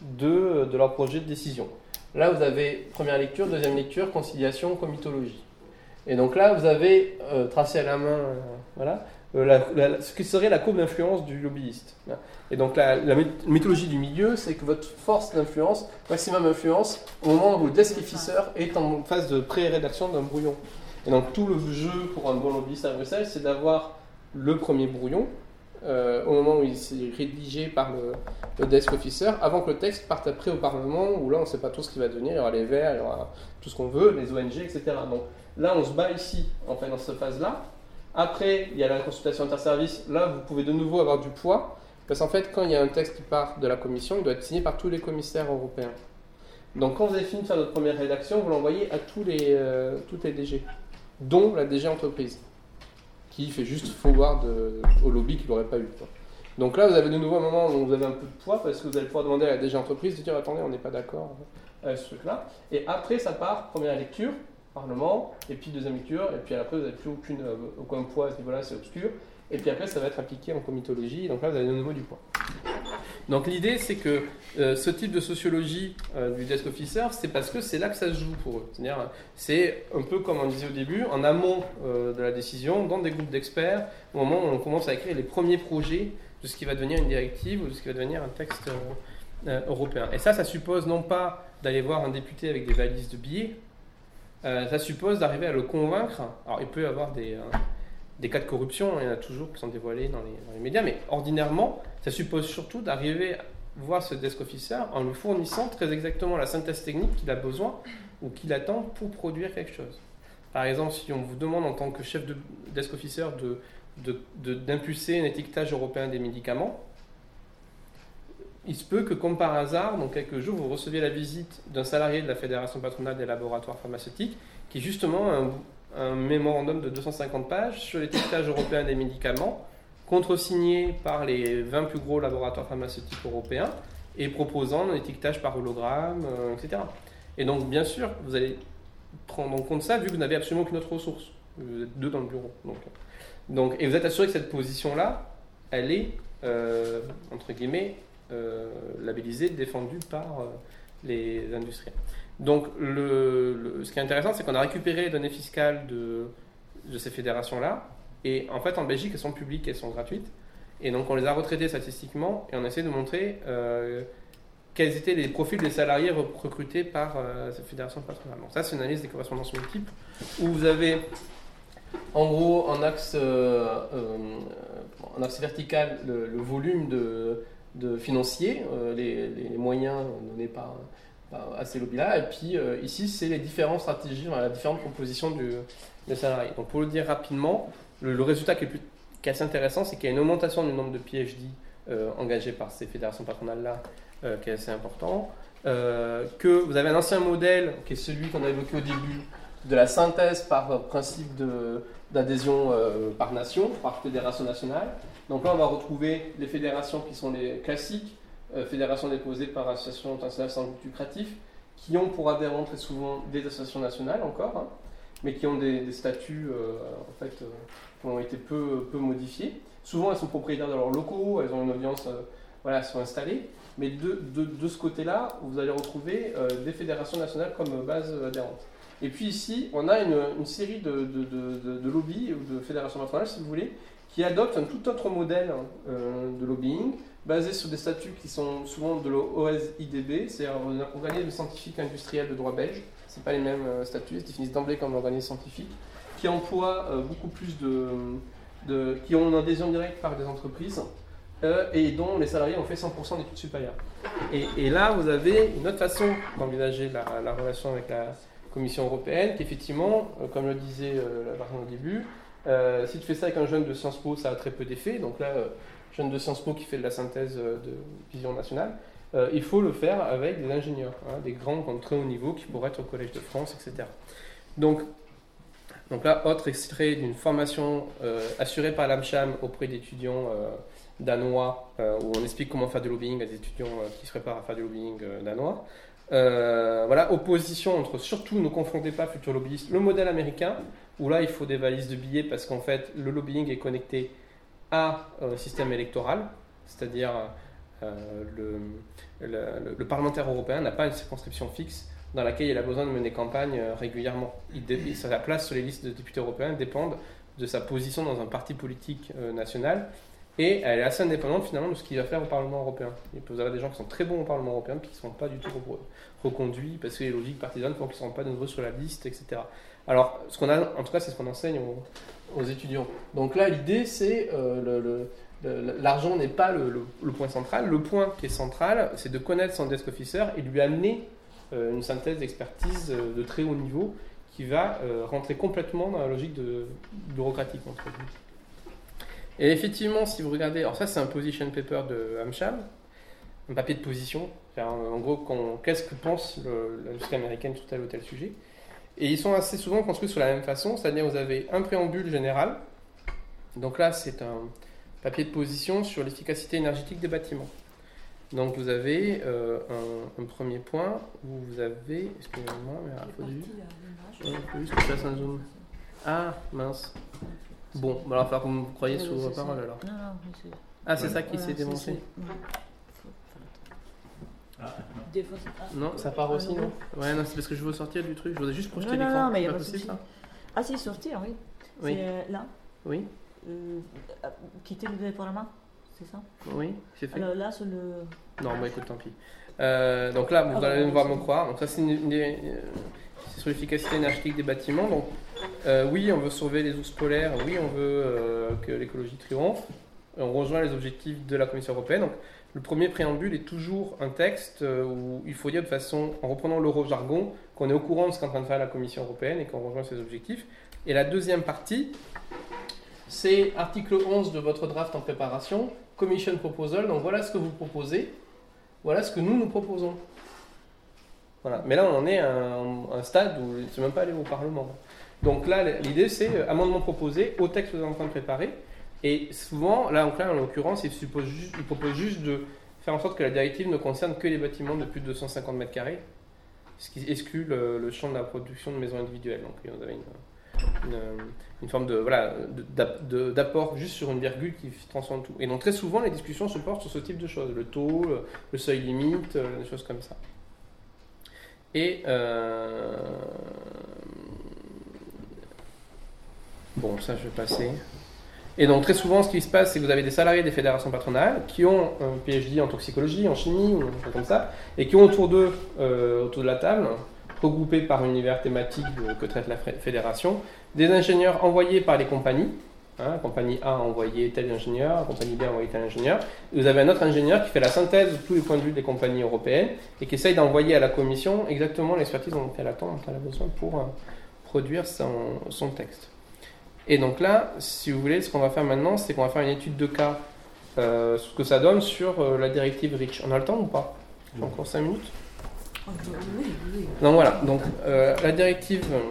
de, de leur projet de décision. Là, vous avez première lecture, deuxième lecture, conciliation, comitologie. Et donc là, vous avez euh, tracé à la main euh, voilà, euh, la, la, ce qui serait la courbe d'influence du lobbyiste. Et donc la, la méthodologie du milieu, c'est que votre force d'influence, maximum influence, au moment où le desk officer est en phase de pré-rédaction d'un brouillon. Et donc tout le jeu pour un bon lobbyiste à Bruxelles, c'est d'avoir le premier brouillon, Euh, au moment où il est rédigé par le, le desk officer, avant que le texte parte après au Parlement, où là on ne sait pas tout ce qui va devenir, il y aura les Verts, il y aura tout ce qu'on veut, les O N G, et cetera. Donc là on se bat ici, en fait, dans cette phase-là. Après, il y a la consultation interservice, là vous pouvez de nouveau avoir du poids, parce qu'en fait, quand il y a un texte qui part de la Commission, il doit être signé par tous les commissaires européens. Donc quand vous avez fini de faire votre première rédaction, vous l'envoyez à tous les, euh, toutes les D G, dont la D G entreprise, qui fait juste forward euh, au lobby qu'il n'aurait pas eu. Quoi. Donc là, vous avez de nouveau un moment où vous avez un peu de poids, parce que vous allez pouvoir demander à la D G entreprise de dire « Attendez, on n'est pas d'accord avec ce truc-là ». Et après, ça part, première lecture, Parlement, et puis deuxième lecture, et puis après, vous n'avez plus aucune, euh, aucun poids à ce niveau-là, c'est obscur. Et puis après, ça va être appliqué en comitologie, donc là, vous avez de nouveau du poids. Donc l'idée, c'est que euh, ce type de sociologie euh, du desk officer, c'est parce que c'est là que ça se joue pour eux. C'est-à-dire, c'est un peu comme on disait au début, en amont euh, de la décision, dans des groupes d'experts, au moment où on commence à écrire les premiers projets de ce qui va devenir une directive ou de ce qui va devenir un texte euh, euh, européen. Et ça, ça suppose non pas d'aller voir un député avec des valises de billets, euh, ça suppose d'arriver à le convaincre. Alors, il peut y avoir des... Euh, Des cas de corruption, il y en a toujours qui sont dévoilés dans les, dans les médias, mais ordinairement, ça suppose surtout d'arriver à voir ce desk officer en lui fournissant très exactement la synthèse technique qu'il a besoin ou qu'il attend pour produire quelque chose. Par exemple, si on vous demande en tant que chef de desk officer de, de, de, d'impulser un étiquetage européen des médicaments, il se peut que, comme par hasard, dans quelques jours, vous receviez la visite d'un salarié de la Fédération patronale des laboratoires pharmaceutiques qui est justement un un mémorandum de deux cent cinquante pages sur l'étiquetage européen des médicaments, contresigné par les vingt plus gros laboratoires pharmaceutiques européens et proposant un étiquetage par hologramme, euh, et cetera. Et donc, bien sûr, vous allez prendre en compte ça, vu que vous n'avez absolument aucune autre ressource. Vous êtes deux dans le bureau. Donc, donc, et vous êtes assuré que cette position-là, elle est, euh, entre guillemets, euh, labellisée, défendue par euh, les industriels. Donc, le, le, ce qui est intéressant, c'est qu'on a récupéré les données fiscales de, de ces fédérations-là. Et en fait, en Belgique, elles sont publiques, elles sont gratuites. Et donc, on les a retraitées statistiquement et on essaie de montrer euh, quels étaient les profils des salariés recrutés par euh, cette fédération patronale. Donc ça, c'est une analyse des correspondances multiples, où vous avez en gros en axe, euh, euh, en axe vertical le, le volume de, de financiers, euh, les, les moyens donnés par, par à ces lobbies-là, et puis euh, ici, c'est les différentes stratégies, enfin, les différentes propositions du, des salariés. Donc pour le dire rapidement, le, le résultat qui est, plus, qui est assez intéressant, c'est qu'il y a une augmentation du nombre de P H D euh, engagés par ces fédérations patronales-là, euh, qui est assez important. Euh, que vous avez un ancien modèle, qui est celui qu'on a évoqué au début, de la synthèse par principe de, d'adhésion euh, par nation, par fédération nationale. Donc là, on va retrouver les fédérations qui sont les classiques, euh, fédérations déposées par associations internationales sans but lucratif, qui ont pour adhérents très souvent des associations nationales encore, hein, mais qui ont des, des statuts euh, en fait, euh, qui ont été peu, peu modifiés. Souvent, elles sont propriétaires de leurs locaux, elles ont une audience, euh, voilà, elles sont installées. Mais de, de, de ce côté-là, vous allez retrouver euh, des fédérations nationales comme base adhérente. Et puis ici, on a une, une série de, de, de, de lobbies ou de fédérations patronales, si vous voulez, qui adoptent un tout autre modèle euh, de lobbying, basé sur des statuts qui sont souvent de l'O S I D B, c'est-à-dire un organisme scientifique industriel de droit belge. Ce pas les mêmes euh, statuts, ils se définissent d'emblée comme organisme scientifique, qui emploient euh, beaucoup plus de, de... qui ont une adhésion directe par des entreprises, euh, et dont les salariés ont fait cent pour cent d'études supérieures. Et, et là, vous avez une autre façon d'envisager la, la relation avec la Commission européenne, qui effectivement, euh, comme le disait euh, la personne au début, euh, si tu fais ça avec un jeune de Sciences Po, ça a très peu d'effet. Donc là, euh, jeune de Sciences Po qui fait de la synthèse euh, de vision nationale, euh, il faut le faire avec des ingénieurs, hein, des grands de très haut niveau qui pourraient être au Collège de France, et cetera. Donc, donc là, autre extrait d'une formation euh, assurée par l'AMCHAM auprès d'étudiants euh, danois, euh, où on explique comment faire du lobbying à des étudiants euh, qui se préparent à faire du lobbying euh, danois. Euh, voilà, opposition entre, surtout ne confondez pas futurs lobbyistes, le modèle américain, où là il faut des valises de billets parce qu'en fait le lobbying est connecté à un euh, système électoral, c'est-à-dire euh, le, le, le parlementaire européen n'a pas une circonscription fixe dans laquelle il a besoin de mener campagne euh, régulièrement. Il dé- sa place sur les listes de députés européens dépend de sa position dans un parti politique euh, national. Et elle est assez indépendante finalement de ce qu'il va faire au Parlement européen. Il peut y avoir des gens qui sont très bons au Parlement européen puis qui ne sont pas du tout reconduits parce que les logiques partisanes font qu'ils ne seront pas de nouveau sur la liste, et cetera. Alors, ce qu'on a, en tout cas, c'est ce qu'on enseigne aux, aux étudiants. Donc là, l'idée, c'est euh, le, le, le, l'argent n'est pas le, le, le point central. Le point qui est central, c'est de connaître son desk officer et lui amener euh, une synthèse d'expertise de très haut niveau qui va euh, rentrer complètement dans la logique de, bureaucratique, entre guillemets. Et effectivement, si vous regardez, alors ça c'est un position paper de AmCham, un papier de position, en gros, qu'est-ce que pense le, l'industrie américaine sur tel ou tel sujet. Et ils sont assez souvent construits sur la même façon, c'est-à-dire vous avez un préambule général, donc là c'est un papier de position sur l'efficacité énergétique des bâtiments. Donc vous avez euh, un, un premier point où vous avez, excusez-moi, mais il faut du... Ouais, il faut juste que je fasse un zoom. Ah, mince. Bon, bah alors il va falloir que vous me croyez sur vos paroles alors. Non, non, monsieur. Ah, c'est ça qui Voilà, s'est démonté. c'est- Ah, non. Des fois, c'est- ah. Non, ça part Ah, aussi, non Ouais, non, c'est parce que je veux sortir du truc. Je voudrais juste projeter Non, non, l'écran. non, mais y a C'est pas de possible, souci. ça Ah, si, sortir, oui. Oui. C'est euh, là. Oui, Euh, euh, quitter le déploiement, c'est ça. oui, c'est fait. Alors là, sur le. Non, bah écoute, tant pis. Euh, donc là, vous Ah, allez bah, devoir c'est- me croire. Donc ça, c'est une, une, euh, c'est sur l'efficacité énergétique des bâtiments. Donc euh, oui, on veut sauver les ours polaires. Oui, on veut euh, que l'écologie triomphe. Et on rejoint les objectifs de la Commission européenne. Donc le premier préambule est toujours un texte euh, où il faut dire de façon, en reprenant l'euro-jargon, qu'on est au courant de ce qu'est en train de faire la Commission européenne et qu'on rejoint ses objectifs. Et la deuxième partie, c'est article onze de votre draft en préparation, Commission Proposal. Donc voilà ce que vous proposez, voilà ce que nous nous proposons. Voilà. Mais là, on en est à un, un stade où il ne s'est même pas allé au Parlement. Donc là, l'idée, c'est euh, amendement proposé au texte que vous êtes en train de préparer. Et souvent, là, donc là en l'occurrence, il, suppose juste, il propose juste de faire en sorte que la directive ne concerne que les bâtiments de plus de deux cent cinquante mètres carrés, ce qui exclut le, le champ de la production de maisons individuelles. Donc vous avez une, une, une forme de, voilà, de, d'apport juste sur une virgule qui transforme tout. Et donc très souvent, les discussions se portent sur ce type de choses, le taux, le, le seuil limite, des choses comme ça. Et euh... bon, ça je vais passer. Et donc très souvent, ce qui se passe, c'est que vous avez des salariés des fédérations patronales qui ont un P H D en toxicologie, en chimie, ou un truc comme ça, et qui ont autour d'eux, euh, autour de la table, regroupés par univers thématique que traite la fédération, des ingénieurs envoyés par les compagnies. Hein, compagnie A a envoyé tel ingénieur, compagnie B a envoyé tel ingénieur. Et vous avez un autre ingénieur qui fait la synthèse de tous les points de vue des compagnies européennes et qui essaye d'envoyer à la commission exactement l'expertise dont elle attend, dont elle a besoin pour euh, produire son, son texte. Et donc là, si vous voulez, ce qu'on va faire maintenant, c'est qu'on va faire une étude de cas, euh, ce que ça donne sur euh, la directive REACH. On a le temps ou pas? J'ai encore cinq minutes. Oui, oui. Donc voilà, donc euh, la directive... Euh,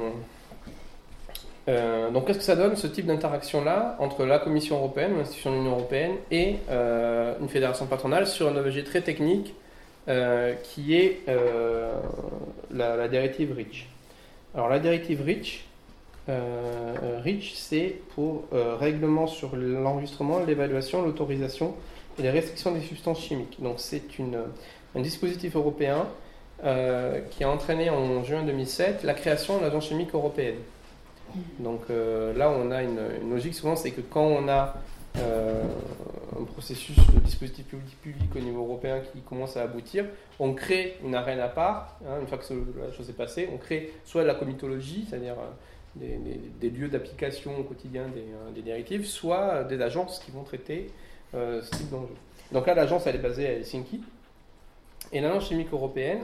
Euh, donc, qu'est-ce que ça donne, ce type d'interaction-là, entre la Commission européenne, l'institution de l'Union européenne, et euh, une fédération patronale sur un objet très technique euh, qui est euh, la, la directive REACH. Alors, la directive REACH, euh, REACH, c'est pour euh, règlement sur l'enregistrement, l'évaluation, l'autorisation et les restrictions des substances chimiques. Donc, c'est une, un dispositif européen euh, qui a entraîné en juin deux mille sept la création de l'Agence chimique européenne. Donc euh, là, on a une, une logique souvent, c'est que quand on a euh, un processus de dispositif public, public au niveau européen qui commence à aboutir, on crée une arène à part. Hein, une fois que la chose est passée, on crée soit la comitologie, c'est-à-dire euh, des, des, des lieux d'application au quotidien des, euh, des directives, soit euh, des agences qui vont traiter euh, ce type d'enjeu. Donc là, l'agence, elle est basée à Helsinki. Et l'agence chimique européenne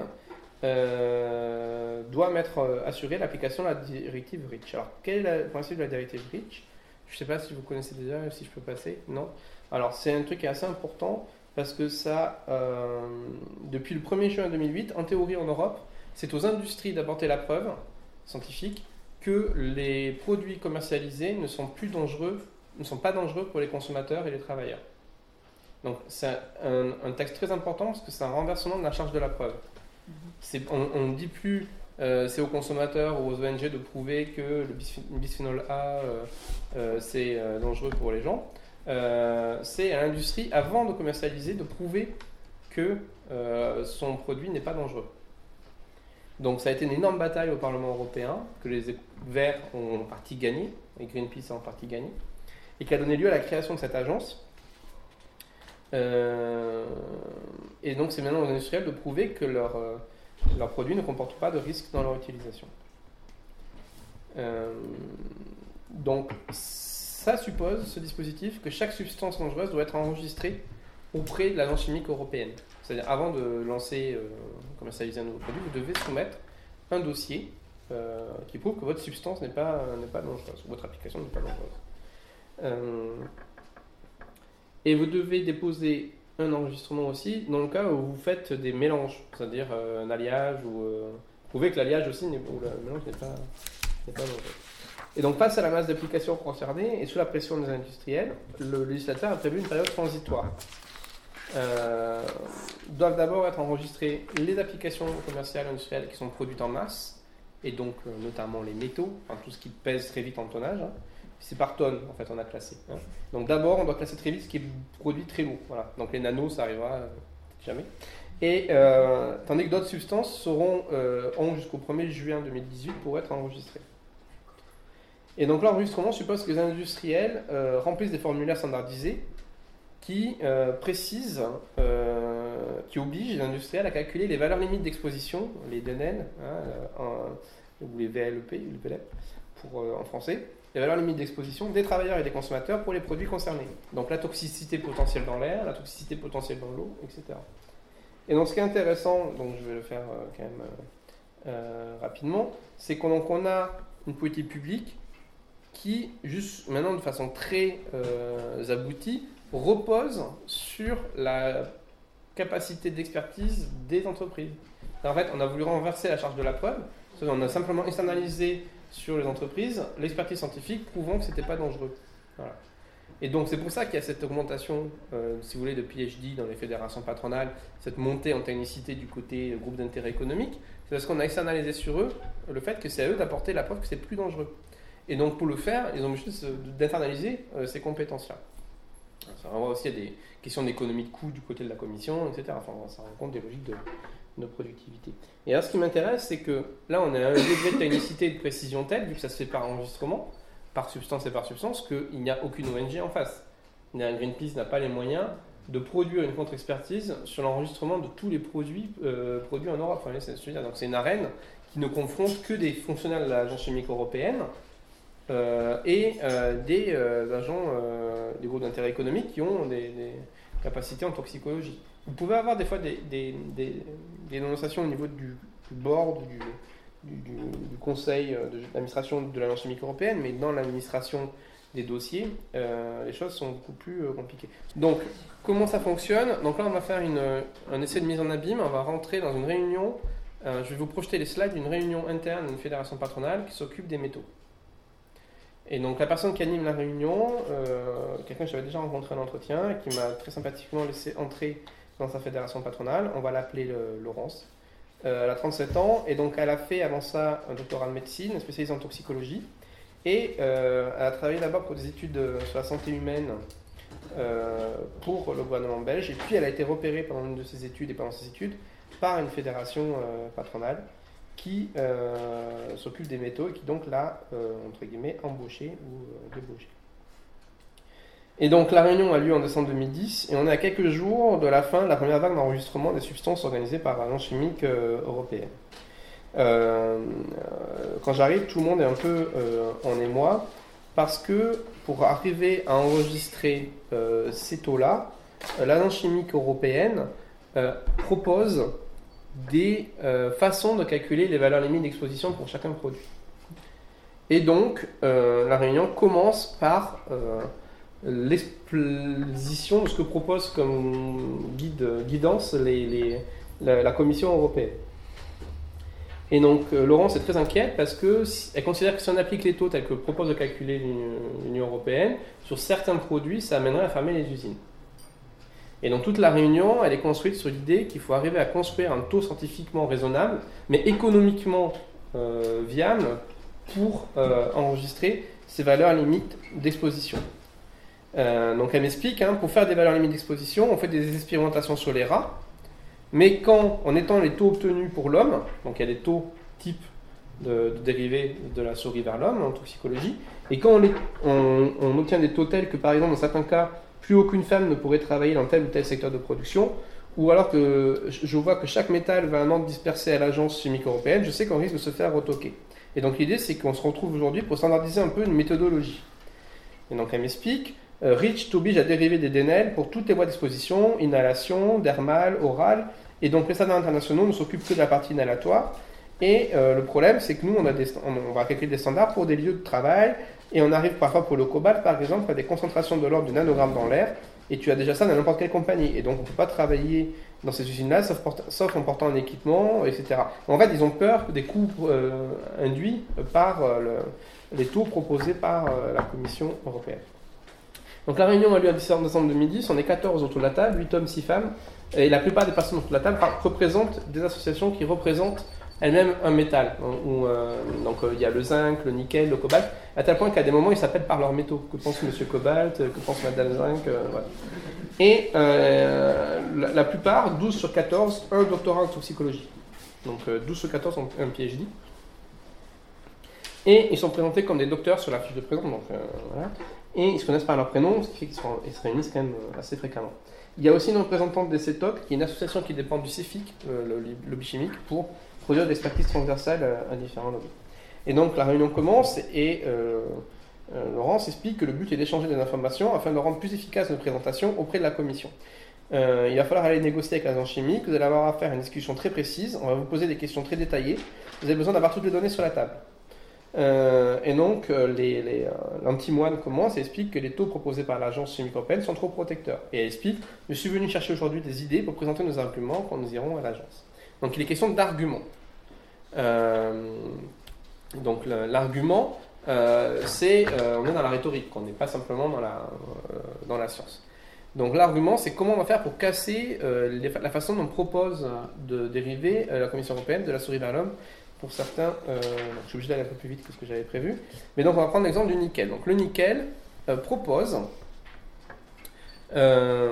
Euh, doit mettre euh, assurer l'application de la directive REACH. Alors, quel est le principe de la directive REACH? Je ne sais pas si vous connaissez déjà, si je peux passer. Non. Alors, c'est un truc qui est assez important parce que ça, euh, depuis le premier juin deux mille huit, en théorie en Europe, c'est aux industries d'apporter la preuve scientifique que les produits commercialisés ne sont plus dangereux, ne sont pas dangereux pour les consommateurs et les travailleurs. Donc, c'est un, un texte très important parce que c'est un renversement de la charge de la preuve. C'est, on ne dit plus euh, c'est aux consommateurs ou aux O N G de prouver que le bisphénol A euh, euh, c'est euh, dangereux pour les gens. Euh, c'est à l'industrie, avant de commercialiser, de prouver que euh, son produit n'est pas dangereux. Donc ça a été une énorme bataille au Parlement européen, que les Verts ont en partie gagné, et Greenpeace a en partie gagné, et qui a donné lieu à la création de cette agence. Euh, et donc c'est maintenant aux industriels de prouver que leurs euh, leur produits ne comportent pas de risque dans leur utilisation. Euh, donc ça suppose, ce dispositif, que chaque substance dangereuse doit être enregistrée auprès de l'agence chimique européenne. C'est-à-dire avant de lancer, euh, commercialiser un nouveau produit, vous devez soumettre un dossier euh, qui prouve que votre substance n'est pas, n'est pas dangereuse, votre application n'est pas dangereuse. Euh, Et vous devez déposer un enregistrement aussi dans le cas où vous faites des mélanges, c'est-à-dire euh, un alliage ou euh, prouver que l'alliage aussi n'est, ou le mélange n'est pas, n'est pas dangereux. Et donc face à la masse d'applications concernées et sous la pression des industriels, le législateur a prévu une période transitoire. Euh, doivent d'abord être enregistrées les applications commerciales industrielles qui sont produites en masse, et donc euh, notamment les métaux, enfin tout ce qui pèse très vite en tonnage. Hein. C'est par tonne, en fait, on a classé. Hein. Donc d'abord, on doit classer très vite ce qui est produit très lourd. Voilà. Donc les nanos, ça arrivera euh, jamais. Et euh, tandis que d'autres substances seront, euh, ont jusqu'au premier juin deux mille dix-huit pour être enregistrées. Et donc l'enregistrement suppose que les industriels euh, remplissent des formulaires standardisés qui euh, précisent, euh, qui obligent les industriels à calculer les valeurs limites d'exposition, les D N N, hein, en, ou les V L E P, le P L E P pour, euh, en français, les valeurs limites d'exposition des travailleurs et des consommateurs pour les produits concernés. Donc la toxicité potentielle dans l'air, la toxicité potentielle dans l'eau, et cetera. Et donc ce qui est intéressant, donc je vais le faire euh, quand même euh, euh, rapidement, c'est qu'on donc, on a une politique publique qui, juste maintenant de façon très euh, aboutie, repose sur la capacité d'expertise des entreprises. En fait, on a voulu renverser la charge de la preuve, on a simplement externalisé sur les entreprises l'expertise scientifique prouvant que ce n'était pas dangereux. Voilà. Et donc c'est pour ça qu'il y a cette augmentation, euh, si vous voulez, de P H D dans les fédérations patronales, cette montée en technicité du côté groupe d'intérêt économique, c'est parce qu'on a externalisé sur eux le fait que c'est à eux d'apporter la preuve que c'est plus dangereux. Et donc pour le faire, ils ont obligé d'internaliser euh, ces compétences-là. Ça renvoie aussi à des questions d'économie de coût du côté de la commission, et cetera. Enfin, ça rend compte des logiques de, de productivité. Et alors ce qui m'intéresse, c'est que là on a un degré de technicité et de précision tel, vu que ça se fait par enregistrement, par substance et par substance qu'il n'y a aucune O N G en face. Greenpeace n'a pas les moyens de produire une contre-expertise sur l'enregistrement de tous les produits euh, produits en Europe. Enfin, c'est, c'est, donc c'est une arène qui ne confronte que des fonctionnaires de l'Agence chimique européenne euh, et euh, des euh, agents euh, des groupes d'intérêt économique qui ont des, des capacités en toxicologie. Vous pouvez avoir des fois des, des, des, des dénonciations au niveau du, du board, du, du, du, du conseil d'administration de l'Agence chimique européenne, mais dans l'administration des dossiers, euh, les choses sont beaucoup plus euh, compliquées. Donc, comment ça fonctionne? Donc là, on va faire une, un essai de mise en abîme, on va rentrer dans une réunion, euh, je vais vous projeter les slides d'une réunion interne d'une fédération patronale qui s'occupe des métaux. Et donc la personne qui anime la réunion, euh, quelqu'un que j'avais déjà rencontré en entretien, et qui m'a très sympathiquement laissé entrer dans sa fédération patronale, on va l'appeler le, Laurence. Euh, elle a trente-sept ans, et donc elle a fait avant ça un doctorat de médecine, spécialisée en toxicologie, et euh, elle a travaillé là-bas pour des études sur la santé humaine euh, pour le gouvernement belge, et puis elle a été repérée pendant une de ses études et pendant ses études par une fédération euh, patronale qui euh, s'occupe des métaux et qui donc l'a, euh, entre guillemets, embauché ou euh, débauché. Et donc la réunion a lieu en décembre deux mille dix et on est à quelques jours de la fin de la première vague d'enregistrement des substances organisées par l'Agence chimique euh, européenne. Euh, quand j'arrive, tout le monde est un peu euh, en émoi parce que pour arriver à enregistrer euh, ces taux-là, euh, l'Agence chimique européenne euh, propose des euh, façons de calculer les valeurs limites d'exposition pour chacun produit. Et donc, euh, la réunion commence par euh, l'exposition de ce que propose comme guide, guidance les, les, la, la Commission européenne. Et donc, euh, Laurence est très inquiète parce qu'elle si, considère que si on applique les taux tels que propose de calculer l'Union européenne, sur certains produits, ça amènerait à fermer les usines. Et donc toute la réunion, elle est construite sur l'idée qu'il faut arriver à construire un taux scientifiquement raisonnable, mais économiquement euh, viable pour euh, enregistrer ces valeurs limites d'exposition. Euh, donc elle m'explique, hein, pour faire des valeurs limites d'exposition, on fait des expérimentations sur les rats, mais quand, en étant les taux obtenus pour l'homme, donc il y a des taux type de, de dérivés de la souris vers l'homme en toxicologie, et quand on, les, on, on obtient des taux tels que par exemple dans certains cas, plus aucune femme ne pourrait travailler dans tel ou tel secteur de production, ou alors que je vois que chaque métal va un ordre dispersé à l'Agence chimique européenne, je sais qu'on risque de se faire retoquer. Et donc l'idée, c'est qu'on se retrouve aujourd'hui pour standardiser un peu une méthodologie. Et donc elle m'explique, euh, REACH t'oblige à dériver des D N L pour toutes les voies d'exposition, inhalation, dermale, orale, et donc les standards internationaux ne s'occupent que de la partie inhalatoire. Et euh, le problème, c'est que nous, on, a des, on, on va calculer des standards pour des lieux de travail, et on arrive parfois pour le cobalt, par exemple, à des concentrations de l'ordre du nanogramme dans l'air, et tu as déjà ça dans n'importe quelle compagnie. Et donc, on ne peut pas travailler dans ces usines-là, sauf, sauf en portant un équipement, et cetera. En fait, ils ont peur des coûts euh, induits par euh, le, les taux proposés par euh, la Commission européenne. Donc, la réunion a lieu en décembre deux mille dix, on est quatorze autour de la table, huit hommes, six femmes, et la plupart des personnes autour de la table représentent des associations qui représentent elles-mêmes un métal. Où, euh, donc il euh, y a le zinc, le nickel, le cobalt, à tel point qu'à des moments ils s'appellent par leurs métaux. Que pense Monsieur Cobalt, que pense Madame Zinc, euh, voilà. Et euh, la, la plupart, douze sur quatorze, un doctorat en toxicologie. Donc euh, douze sur quatorze ont un P H D. Et ils sont présentés comme des docteurs sur la fiche de présence. Donc, euh, voilà. Et ils se connaissent par leur prénom, ce qui fait qu'ils se, se réunissent quand même assez fréquemment. Il y a aussi une représentante des C E T O C, qui est une association qui dépend du C E F I C, euh, le lobby chimique, pour produire de l'expertise transversale à, à différents lobbies. Et donc la réunion commence et euh, euh, Laurence explique que le but est d'échanger des informations afin de rendre plus efficace nos présentations auprès de la commission. Euh, il va falloir aller négocier avec l'agence chimique, vous allez avoir à faire une discussion très précise, on va vous poser des questions très détaillées, vous avez besoin d'avoir toutes les données sur la table. Euh, et donc euh, les, les, euh, l'antimoine commence et explique que les taux proposés par l'agence chimique européenne sont trop protecteurs. Et elle explique, je suis venu chercher aujourd'hui des idées pour présenter nos arguments quand nous irons à l'agence. Donc il est question d'arguments. Euh, donc le, l'argument, euh, c'est, euh, on est dans la rhétorique, on n'est pas simplement dans la, euh, dans la science. Donc l'argument, c'est comment on va faire pour casser euh, les, la façon dont on propose de dériver euh, la Commission européenne de la souris vers l'homme. Pour certains, euh, je suis obligé d'aller un peu plus vite que ce que j'avais prévu. Mais donc on va prendre l'exemple du nickel. Donc le nickel euh, propose euh,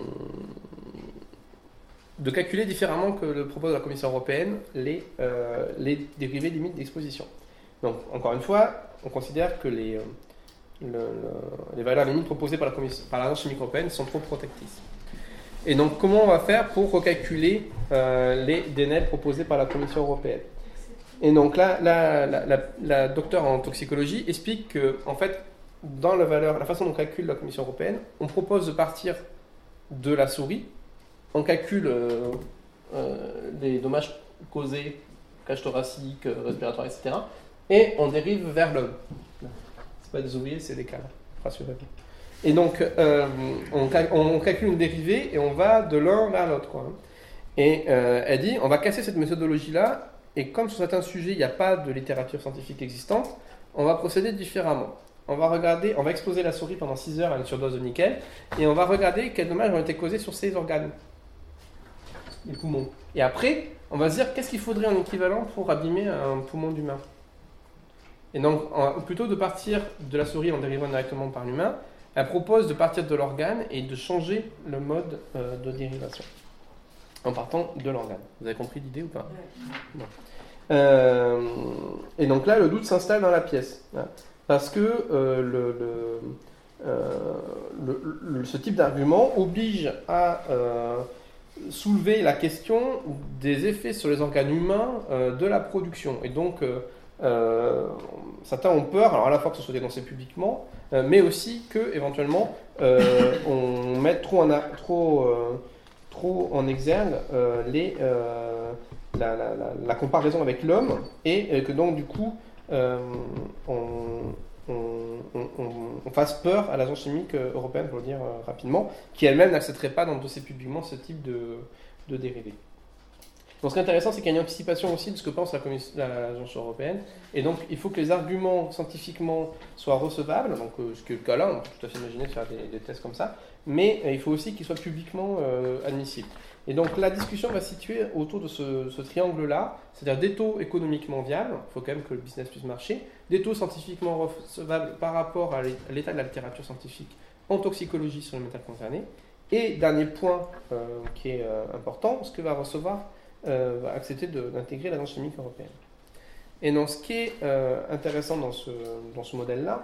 de calculer différemment que le propose la Commission européenne les, euh, les dérivés limites d'exposition. Donc, encore une fois, on considère que les, le, le, les valeurs limites proposées par, la commission, par l'Agence chimique européenne sont trop protectrices. Et donc, comment on va faire pour recalculer euh, les D N L proposés par la Commission européenne? Et donc là, la, la, la, la docteure en toxicologie explique que, en fait, dans la, valeur, la façon dont on calcule la Commission européenne, on propose de partir de la souris, on calcule euh, euh, les dommages causés, cage thoracique, euh, respiratoire, et cetera, et on dérive vers l'homme. C'est pas des ouvriers, c'est des cadres, rassurez-vous. Et donc, euh, on, cal- on calcule une dérivée et on va de l'un vers l'autre, quoi. Et euh, elle dit, on va casser cette méthodologie-là, et comme sur certains sujets, il n'y a pas de littérature scientifique existante, on va procéder différemment. On va regarder, on va exposer la souris pendant six heures à une surdose de nickel, et on va regarder quels dommages ont été causés sur ses organes, les poumons. Et après, on va se dire, qu'est-ce qu'il faudrait en équivalent pour abîmer un poumon d'humain? Et donc, en, plutôt de partir de la souris en dérivant directement par l'humain, elle propose de partir de l'organe et de changer le mode euh, de dérivation en partant de l'organe. Vous avez compris l'idée ou pas? Bon. Euh, Et donc là, le doute s'installe dans la pièce. Hein, parce que euh, le, le, euh, le, le, ce type d'argument oblige à euh, soulever la question des effets sur les organes humains euh, de la production. Et donc, euh, euh, certains ont peur, alors à la fois que ce soit dénoncé publiquement, Euh, mais aussi que éventuellement euh, on mette trop en, a, trop, euh, trop en exergue euh, les, euh, la, la, la, la comparaison avec l'homme et euh, que donc du coup euh, on, on, on, on fasse peur à l'Agence chimique européenne, pour le dire euh, rapidement, qui elle-même n'accepterait pas d'endosser publiquement ce type de, de dérivé. Donc ce qui est intéressant, c'est qu'il y a une anticipation aussi de ce que pense la l'Agence européenne. Et donc il faut que les arguments scientifiquement soient recevables, donc euh, ce qui est le cas là, on peut tout à fait imaginer de faire des, des tests comme ça, mais euh, il faut aussi qu'ils soient publiquement euh, admissibles. Et donc la discussion va se situer autour de ce, ce triangle-là, c'est-à-dire des taux économiquement viables, il faut quand même que le business puisse marcher, des taux scientifiquement recevables par rapport à l'état de la littérature scientifique en toxicologie sur les métals concernés, et dernier point euh, qui est euh, important, ce que va recevoir Euh, va accepter de, d'intégrer l'Agence chimique européenne. Et donc, ce qui est euh, intéressant dans ce, dans ce modèle-là,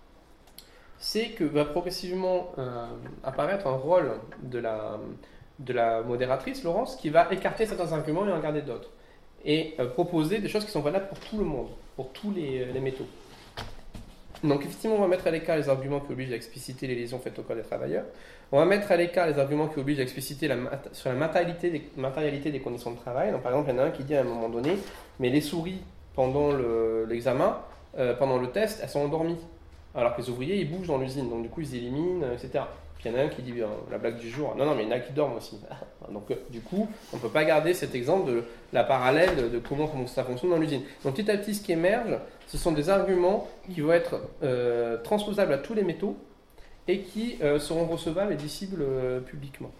c'est que va progressivement euh, apparaître un rôle de la, de la modératrice, Laurence, qui va écarter certains arguments et en garder d'autres, et euh, proposer des choses qui sont valables pour tout le monde, pour tous les, les métaux. Donc, effectivement, on va mettre à l'écart les arguments qui obligent à expliciter les lésions faites au corps des travailleurs. On va mettre à l'écart les arguments qui obligent à expliciter la, sur la matérialité des, matérialité des conditions de travail. Donc, par exemple, il y en a un qui dit à un moment donné, mais les souris, pendant le, l'examen, euh, pendant le test, elles sont endormies. Alors que les ouvriers, ils bougent dans l'usine, donc du coup, ils éliminent, et cetera. Puis il y en a un qui dit, bien, la blague du jour, non, non, mais il y en a qui dorment aussi. Donc, euh, du coup, on ne peut pas garder cet exemple de la parallèle de, de comment, comment ça fonctionne dans l'usine. Donc, petit à petit, ce qui émerge, ce sont des arguments qui vont être euh, transposables à tous les métaux, et qui euh, seront recevables et dissibles euh, publiquement.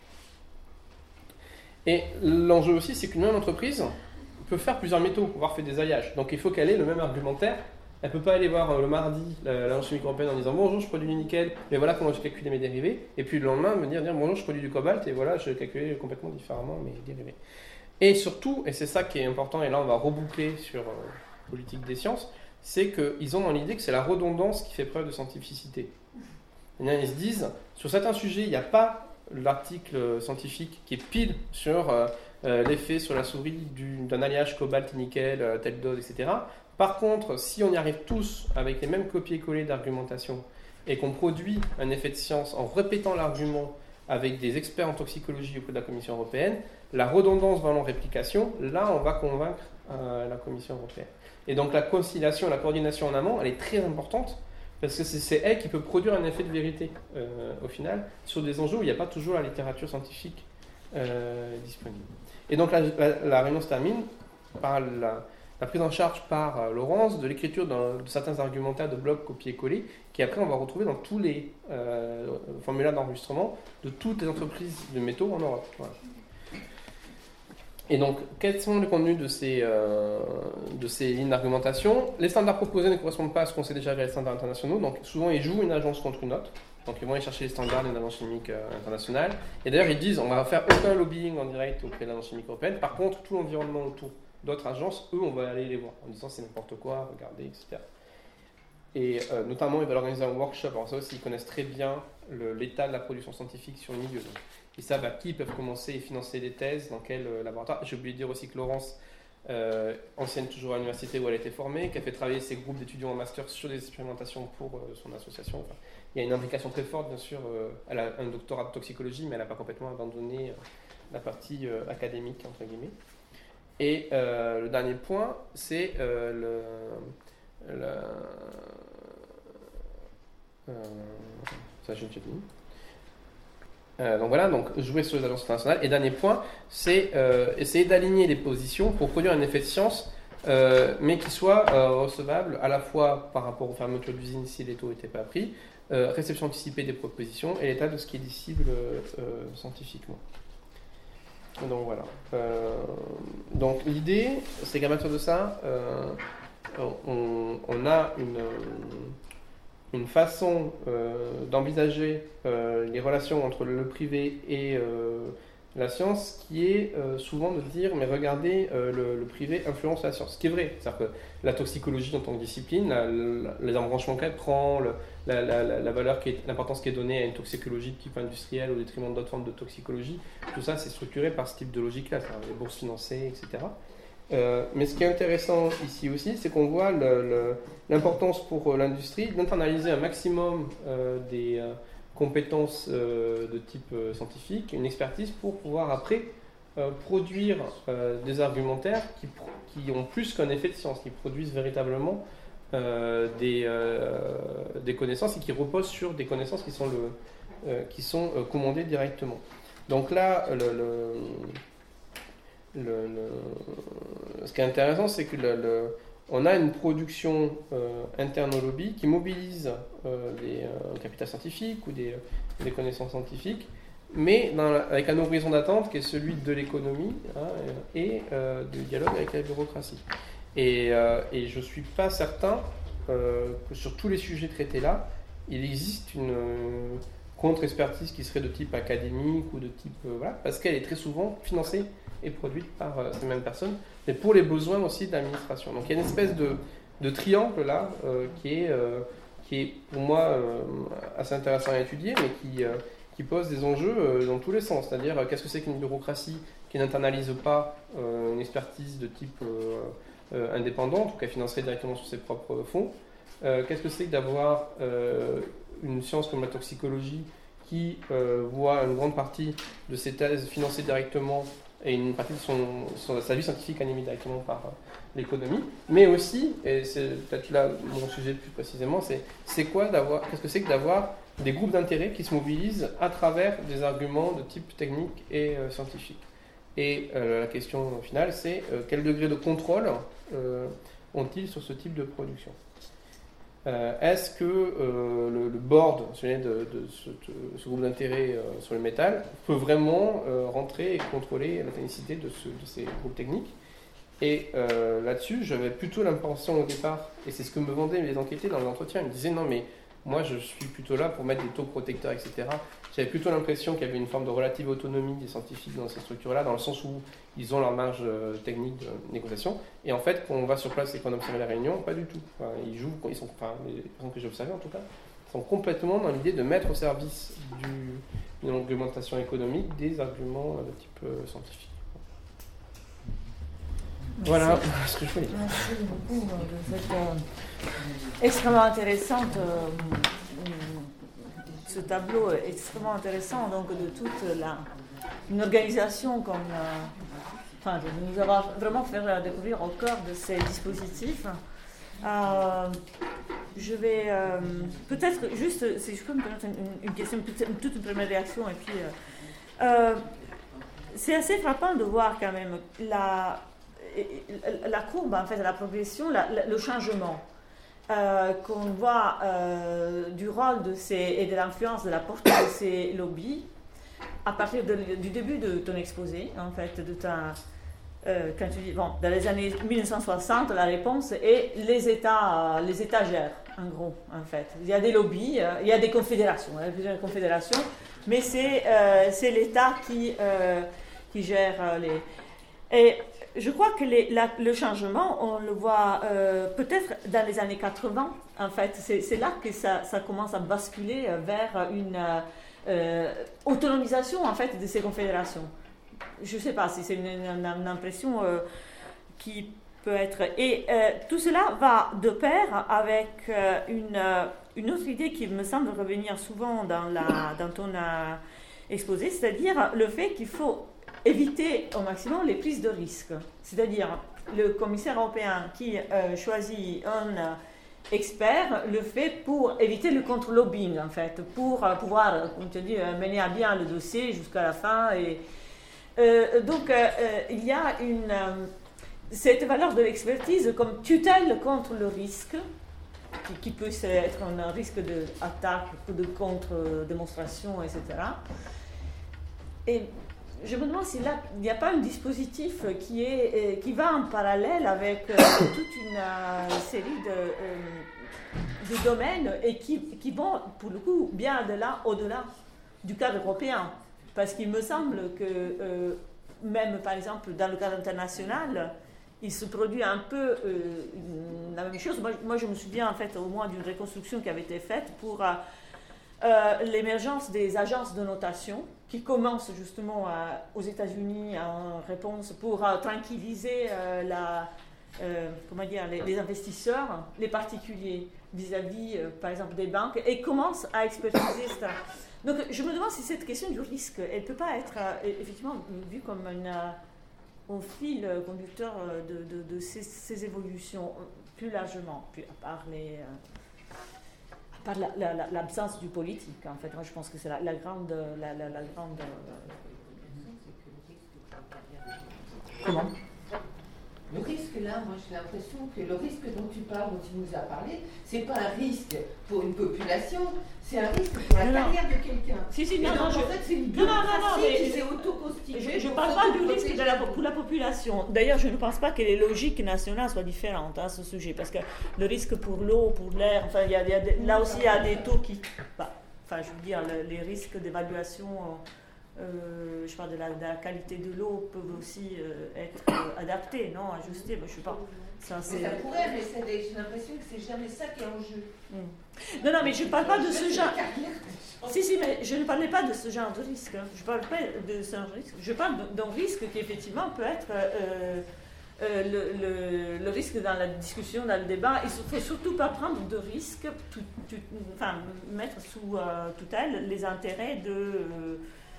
Et l'enjeu aussi, c'est qu'une même entreprise peut faire plusieurs métaux, voire faire des alliages. Donc il faut qu'elle ait le même argumentaire. Elle ne peut pas aller voir euh, le mardi l'Agence chimique européenne en disant « Bonjour, je produis du nickel, mais voilà comment j'ai calculé mes dérivés ». Et puis le lendemain, venir dire « Bonjour, je produis du cobalt, et voilà, j'ai calculé complètement différemment mes dérivés ». Et surtout, et c'est ça qui est important, et là on va reboucler sur euh, politique des sciences, c'est qu'ils ont dans l'idée que c'est la redondance qui fait preuve de scientificité. Ils se disent, sur certains sujets, il n'y a pas l'article scientifique qui est pile sur euh, euh, l'effet sur la souris du, d'un alliage cobalt, nickel, euh, telle dose, et cetera. Par contre, si on y arrive tous avec les mêmes copier-coller d'argumentation et qu'on produit un effet de science en répétant l'argument avec des experts en toxicologie auprès de la Commission européenne, la redondance valant réplication, là, on va convaincre euh, la Commission européenne. Et donc la conciliation, la coordination en amont, elle est très importante. Parce que c'est, c'est elle qui peut produire un effet de vérité, euh, au final, sur des enjeux où il n'y a pas toujours la littérature scientifique euh, disponible. Et donc la, la, la réunion se termine par la, la prise en charge par euh, Laurence de l'écriture de certains argumentaires de blocs copier-coller, qui après on va retrouver dans tous les euh, formulaires d'enregistrement de toutes les entreprises de métaux en Europe. Voilà. Et donc, quels sont les contenus de ces, euh, de ces lignes d'argumentation? Les standards proposés ne correspondent pas à ce qu'on sait déjà via les standards internationaux. Donc, souvent, ils jouent une agence contre une autre. Donc, ils vont aller chercher les standards d'une agence chimique euh, internationale. Et d'ailleurs, ils disent on va faire aucun lobbying en direct auprès de l'agence chimique européenne. Par contre, tout l'environnement autour d'autres agences, eux, on va aller les voir en disant c'est n'importe quoi, regardez, et cetera. Et euh, notamment, ils veulent organiser un workshop. Alors ça aussi, ils connaissent très bien le, l'état de la production scientifique sur le milieu. Donc, ils savent à qui ils peuvent commencer et financer des thèses, dans quel euh, laboratoire. J'ai oublié de dire aussi que Laurence, euh, ancienne toujours à l'université où elle a été formée, qui a fait travailler ses groupes d'étudiants en master sur des expérimentations pour euh, son association. Enfin, il y a une implication très forte, bien sûr. Euh, elle a un doctorat de toxicologie, mais elle n'a pas complètement abandonné euh, la partie euh, académique, entre guillemets. Et euh, le dernier point, c'est euh, le... Le... Euh, ça, j'ai déjà fini. Euh, donc voilà, donc jouer sur les agences internationales. Et dernier point, c'est euh, essayer d'aligner les positions pour produire un effet de science, euh, mais qui soit euh, recevable à la fois par rapport aux fermetures d'usines si les taux n'étaient pas pris, euh, réception anticipée des propositions et l'état de ce qui est dissible euh, scientifiquement. Donc voilà. Euh, donc l'idée, c'est qu'à partir de ça, euh, on, on a une, une façon euh, d'envisager euh, les relations entre le privé et euh, la science qui est euh, souvent de dire mais regardez, euh, le, le privé influence la science. Ce qui est vrai, c'est-à-dire que la toxicologie en tant que discipline, la, la, les embranchements qu'elle prend, le, la, la, la valeur, qui est, l'importance qui est donnée à une toxicologie de type industriel au détriment d'autres formes de toxicologie, tout ça c'est structuré par ce type de logique-là, c'est-à-dire les bourses financées, et cetera. Euh, mais ce qui est intéressant ici aussi, c'est qu'on voit le, le, l'importance pour l'industrie d'internaliser un maximum euh, des euh, compétences euh, de type euh, scientifique, une expertise pour pouvoir après euh, produire euh, des argumentaires qui, qui ont plus qu'un effet de science, qui produisent véritablement euh, des, euh, des connaissances et qui reposent sur des connaissances qui sont, le, euh, qui sont euh, commandées directement. Donc là, le, le Le, le... ce qui est intéressant, c'est que le, le... on a une production euh, interne au lobby qui mobilise euh, des euh, capital scientifiques ou des, euh, des connaissances scientifiques, mais dans la... avec un horizon d'attente qui est celui de l'économie hein, et euh, du dialogue avec la bureaucratie. Et, euh, et je ne suis pas certain euh, que sur tous les sujets traités là, il existe une euh, contre-expertise qui serait de type académique ou de type... Euh, voilà, parce qu'elle est très souvent financée et produite par euh, ces mêmes personnes, mais pour les besoins aussi de l'administration. Donc il y a une espèce de, de triangle là, euh, qui, est, euh, qui est pour moi euh, assez intéressant à étudier, mais qui, euh, qui pose des enjeux euh, dans tous les sens. C'est-à-dire, euh, qu'est-ce que c'est qu'une bureaucratie qui n'internalise pas euh, une expertise de type euh, euh, indépendante, ou qui financerait directement sur ses propres fonds. Euh, qu'est-ce que c'est que d'avoir euh, une science comme la toxicologie qui euh, voit une grande partie de ses thèses financées directement et une partie de son, son, sa vie scientifique animée directement par euh, l'économie, mais aussi, et c'est peut-être là mon sujet plus précisément, c'est, c'est quoi d'avoir, qu'est-ce que c'est que d'avoir des groupes d'intérêt qui se mobilisent à travers des arguments de type technique et euh, scientifique. Et euh, la question finale, c'est euh, quel degré de contrôle euh, ont-ils sur ce type de production ? Euh, est-ce que euh, le, le board de, de, ce, de ce groupe d'intérêt euh, sur le métal peut vraiment euh, rentrer et contrôler la technicité de, ce, de ces groupes techniques ? Et euh, là-dessus, j'avais plutôt l'impression au départ, et c'est ce que me vendaient les enquêtés dans l'entretien, ils me disaient non mais moi je suis plutôt là pour mettre des taux protecteurs, et cetera. J'avais plutôt l'impression qu'il y avait une forme de relative autonomie des scientifiques dans ces structures-là, dans le sens où ils ont leur marge euh, technique de négociation. Et en fait, quand on va sur place et qu'on observe la réunion, pas du tout. Enfin, ils jouent, ils sont, enfin, les personnes que j'ai observées en tout cas, sont complètement dans l'idée de mettre au service du, d'une augmentation économique des arguments de type euh, scientifique. Merci. Voilà ce que je voulais dire. Merci beaucoup de cette euh, extrêmement intéressante, euh, ce tableau est extrêmement intéressant donc de toute la, une organisation comme, euh, enfin, de nous avoir vraiment fait découvrir au cœur de ces dispositifs. Euh, je vais euh, peut-être juste, si je peux me permettre une, une question, une toute une première réaction et puis euh, euh, c'est assez frappant de voir quand même la la courbe, en fait, la progression, la, la, le changement euh, qu'on voit euh, du rôle de ces, et de l'influence de la portée de ces lobbies à partir de, du début de ton exposé, en fait, de ta, euh, quand tu dis, bon, dans les années mille neuf cent soixante, la réponse est les États, les États gèrent, en gros, en fait. Il y a des lobbies, il y a des confédérations, il y a plusieurs confédérations, mais c'est, euh, c'est l'État qui, euh, qui gère les... Et je crois que les, la, le changement, on le voit euh, peut-être dans les années quatre-vingts, en fait. C'est, c'est là que ça, ça commence à basculer vers une euh, autonomisation, en fait, de ces confédérations. Je ne sais pas si c'est une, une, une impression euh, qui peut être... Et euh, tout cela va de pair avec euh, une, euh, une autre idée qui me semble revenir souvent dans, la, dans ton euh, exposé, c'est-à-dire le fait qu'il faut éviter au maximum les prises de risques. C'est-à-dire le commissaire européen qui euh, choisit un euh, expert le fait pour éviter le contre-lobbying, en fait, pour euh, pouvoir, comme tu dis, mener à bien le dossier jusqu'à la fin. Et, euh, donc, euh, il y a une... Euh, cette valeur de l'expertise comme tutelle contre le risque, qui, qui peut être un risque d'attaque, de contre-démonstration, et cetera. Et je me demande s'il n'y a pas un dispositif qui, est, qui va en parallèle avec euh, toute une euh, série de, euh, de domaines et qui, qui vont, pour le coup, bien de-là, au-delà du cadre européen. Parce qu'il me semble que, euh, même par exemple, dans le cadre international, il se produit un peu euh, la même chose. Moi, moi, je me souviens en fait au moins d'une reconstruction qui avait été faite pour euh, euh, l'émergence des agences de notation qui commencent justement euh, aux États-Unis en réponse pour euh, tranquilliser euh, la, euh, comment dire, les, les investisseurs, les particuliers vis-à-vis, euh, par exemple, des banques, et commencent à expertiser ça. Donc, je me demande si cette question du risque, elle ne peut pas être euh, effectivement vue comme une... Euh, au fil conducteur de, de, de ces, ces évolutions plus largement, plus à part, les, à part la, la, la, l'absence du politique. En fait, moi je pense que c'est la, la grande... La, la, la grande Comment ? Le risque là, moi j'ai l'impression que le risque dont tu parles, dont tu nous as parlé, c'est pas un risque pour une population, c'est un risque pour la non, carrière non. de quelqu'un. Si, si, non, non, en je... fait c'est une bureaucratie qui s'est auto-constituée. Je ne parle pas du risque de la, pour la population. D'ailleurs, je ne pense pas que les logiques nationales soient différentes à ce sujet, parce que le risque pour l'eau, pour l'air, enfin, il y a, il y a des, là aussi il y a des taux qui... Bah, enfin, je veux dire, le, les risques d'évaluation... Euh, je parle de la, de la qualité de l'eau peuvent aussi euh, être euh, adaptés, non, ajustés. Ben, je sais pas. Ça, c'est... Mais ça pourrait, mais c'est des, j'ai l'impression que c'est jamais ça qui est en jeu. Mm. Non, non, mais je ne parle pas de ce genre. Si, si, mais je ne parlais pas de ce genre de risque. Hein. Je ne parle pas de ce genre de risque. Je parle d'un risque qui effectivement peut être euh, euh, le, le, le risque dans la discussion, dans le débat. Il ne faut surtout pas prendre de risque, tout, tout, enfin mettre sous euh, tutelle les intérêts de euh,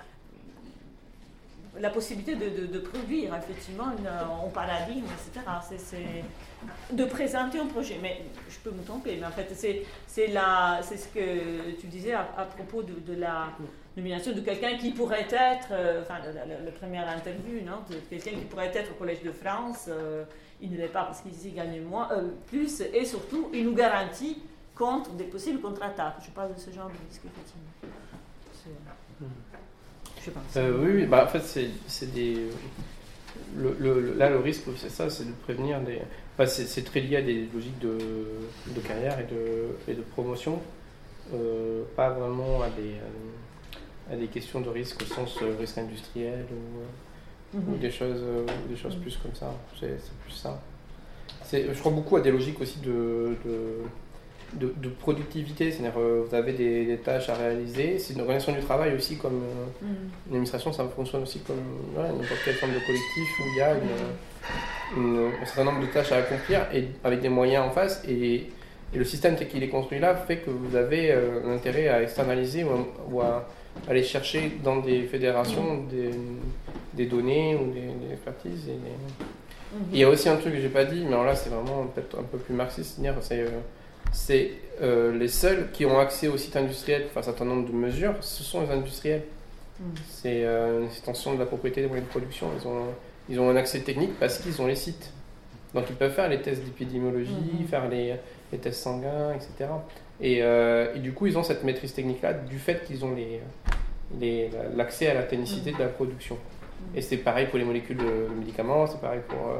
la possibilité de, de, de produire effectivement une, un paradigme, et cetera. C'est, c'est de présenter un projet. Mais je peux me tromper, mais en fait, c'est, c'est, la, c'est ce que tu disais à, à propos de, de la nomination de quelqu'un qui pourrait être, euh, enfin, la, la, la première interview, non, de quelqu'un qui pourrait être au Collège de France. Euh, il ne l'est pas parce qu'ici, il gagne moins, euh, plus, et surtout, il nous garantit contre des possibles contre-attaques. Je parle de ce genre de risque, effectivement. C'est... Je pense. Euh, oui, oui, bah en fait, c'est, c'est des. Le, le, là, le risque, c'est ça, c'est de prévenir des. Enfin, c'est, c'est très lié à des logiques de, de carrière et de, et de promotion, euh, pas vraiment à des, à des questions de risque au sens euh, risque industriel ou, mm-hmm. ou des choses, euh, des choses mm-hmm. plus comme ça. C'est, c'est plus ça. C'est, je crois beaucoup à des logiques aussi de. de De, de productivité, c'est-à-dire euh, vous avez des, des tâches à réaliser, c'est une organisation du travail aussi comme euh, mm. une administration, ça fonctionne aussi comme ouais, n'importe quelle forme de collectif où il y a une, une, un certain nombre de tâches à accomplir et avec des moyens en face et, et le système tel qu'il est construit là fait que vous avez euh, un intérêt à externaliser ou à, ou à aller chercher dans des fédérations des, des données ou des, des expertises et des... mm-hmm. Il y a aussi un truc que j'ai pas dit, mais alors là c'est vraiment peut-être un peu plus marxiste, c'est-à-dire c'est euh, c'est euh, les seuls qui ont accès au site industriel pour faire un certain nombre de mesures, ce sont les industriels. Mmh. C'est euh, une extension de la propriété des moyens de production. Ils ont, ils ont un accès technique parce qu'ils ont les sites. Donc ils peuvent faire les tests d'épidémiologie, mmh. faire les, les tests sanguins, et cetera. Et, euh, et du coup, ils ont cette maîtrise technique-là du fait qu'ils ont les, les, l'accès à la technicité mmh. de la production. Mmh. Et c'est pareil pour les molécules de médicaments, c'est pareil pour... Euh,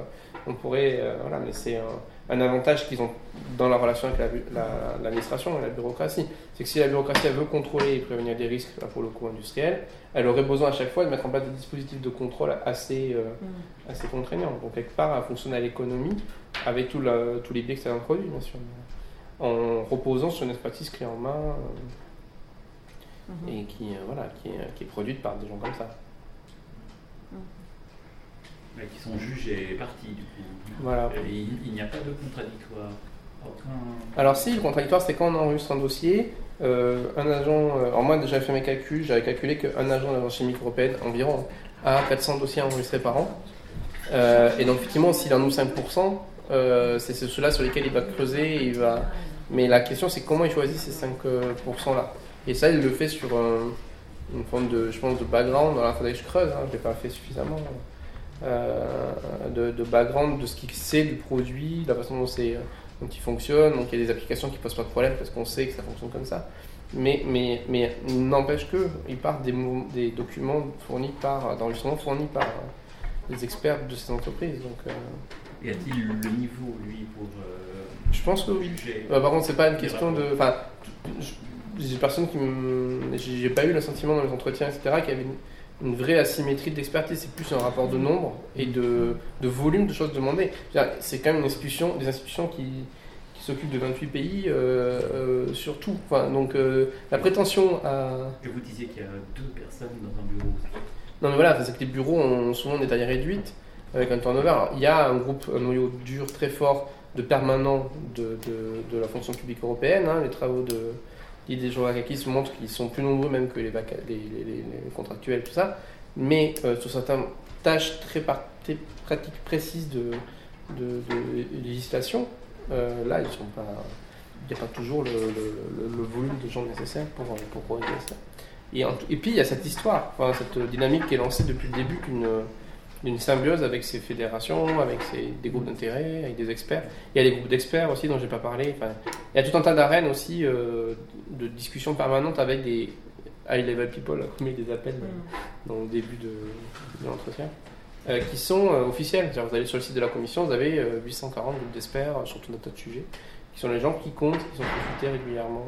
on pourrait, euh, voilà, mais c'est un, un avantage qu'ils ont dans la relation avec la, la, l'administration et la bureaucratie. C'est que si la bureaucratie elle veut contrôler et prévenir des risques, là, pour le coup industriels, elle aurait besoin à chaque fois de mettre en place des dispositifs de contrôle assez, euh, mmh. assez contraignants. Donc quelque part, elle fonctionne à l'économie avec tout la, tous les biais que ça introduit, bien sûr, en reposant sur une expertise clé en main euh, mmh. et qui, euh, voilà, qui, est, qui est produite par des gens comme ça. Mais qui sont juges et partis, du coup. Voilà. Et il, il n'y a pas de contradictoire. Aucun... Alors si, le contradictoire, c'est quand on enregistre un dossier, euh, un agent... Euh, alors moi, j'avais fait mes calculs, j'avais calculé qu'un agent de l'agence chimique européenne, environ, a quatre cents dossiers enregistrés par an. Euh, et donc, effectivement, s'il en ouvre cinq pour cent, euh, c'est ceux-là sur lesquels il va creuser. Et il va... Mais la question, c'est comment il choisit ces cinq pour cent-là. Et ça, il le fait sur un, une forme de, je pense, de background. Alors, il faudrait que je creuse, hein, je ne l'ai pas fait suffisamment. Euh, de, de background de ce qu'il sait du produit, de la façon dont, c'est, dont il fonctionne. Donc il y a des applications qui ne posent pas de problème parce qu'on sait que ça fonctionne comme ça. Mais, mais, mais n'empêche qu'il part des, des documents fournis par, d'enregistrement fournis par les experts de ces entreprises. Donc, euh... y a-t-il le niveau, lui, pour euh, je pense que oui. Euh, par contre, c'est pas une question de. Enfin, j'ai personne qui me. J'ai pas eu le sentiment dans les entretiens, et cetera, qu'il y avait une une vraie asymétrie d'expertise, c'est plus un rapport de nombre et de, de volume de choses demandées. C'est quand même une institution, des institutions qui, qui s'occupent de vingt-huit pays, euh, euh, surtout. Enfin, donc euh, la prétention à... Et vous disiez qu'il y a deux personnes dans un bureau. Non mais voilà, c'est que les bureaux ont souvent des tailles réduites, avec un turnover. Alors, il y a un groupe, un noyau dur très fort de permanents de, de, de la fonction publique européenne, hein, les travaux de... L'idée Jourakakis montre qu'ils sont plus nombreux même que les, vaca- les, les, les, les contractuels, tout ça. Mais euh, sur certaines tâches très, par- très pratiques précises de, de, de législation, euh, là, ils sont pas, il n'y a pas toujours le, le, le, le volume de gens nécessaires pour, pour réaliser ça. Et, en, et puis, il y a cette histoire, enfin, cette dynamique qui est lancée depuis le début d'une, d'une symbiose avec ces fédérations, avec ces, des groupes d'intérêt, avec des experts. Il y a des groupes d'experts aussi dont je n'ai pas parlé. Enfin, il y a tout un tas d'arènes aussi euh, de discussions permanentes avec des high-level people, comme ils les appellent mm. dans le début de, de l'entretien, euh, qui sont euh, officiels. C'est-à-dire, vous allez sur le site de la commission, vous avez euh, huit cent quarante groupes d'experts sur tout un tas de sujets, qui sont les gens qui comptent, qui sont consultés régulièrement.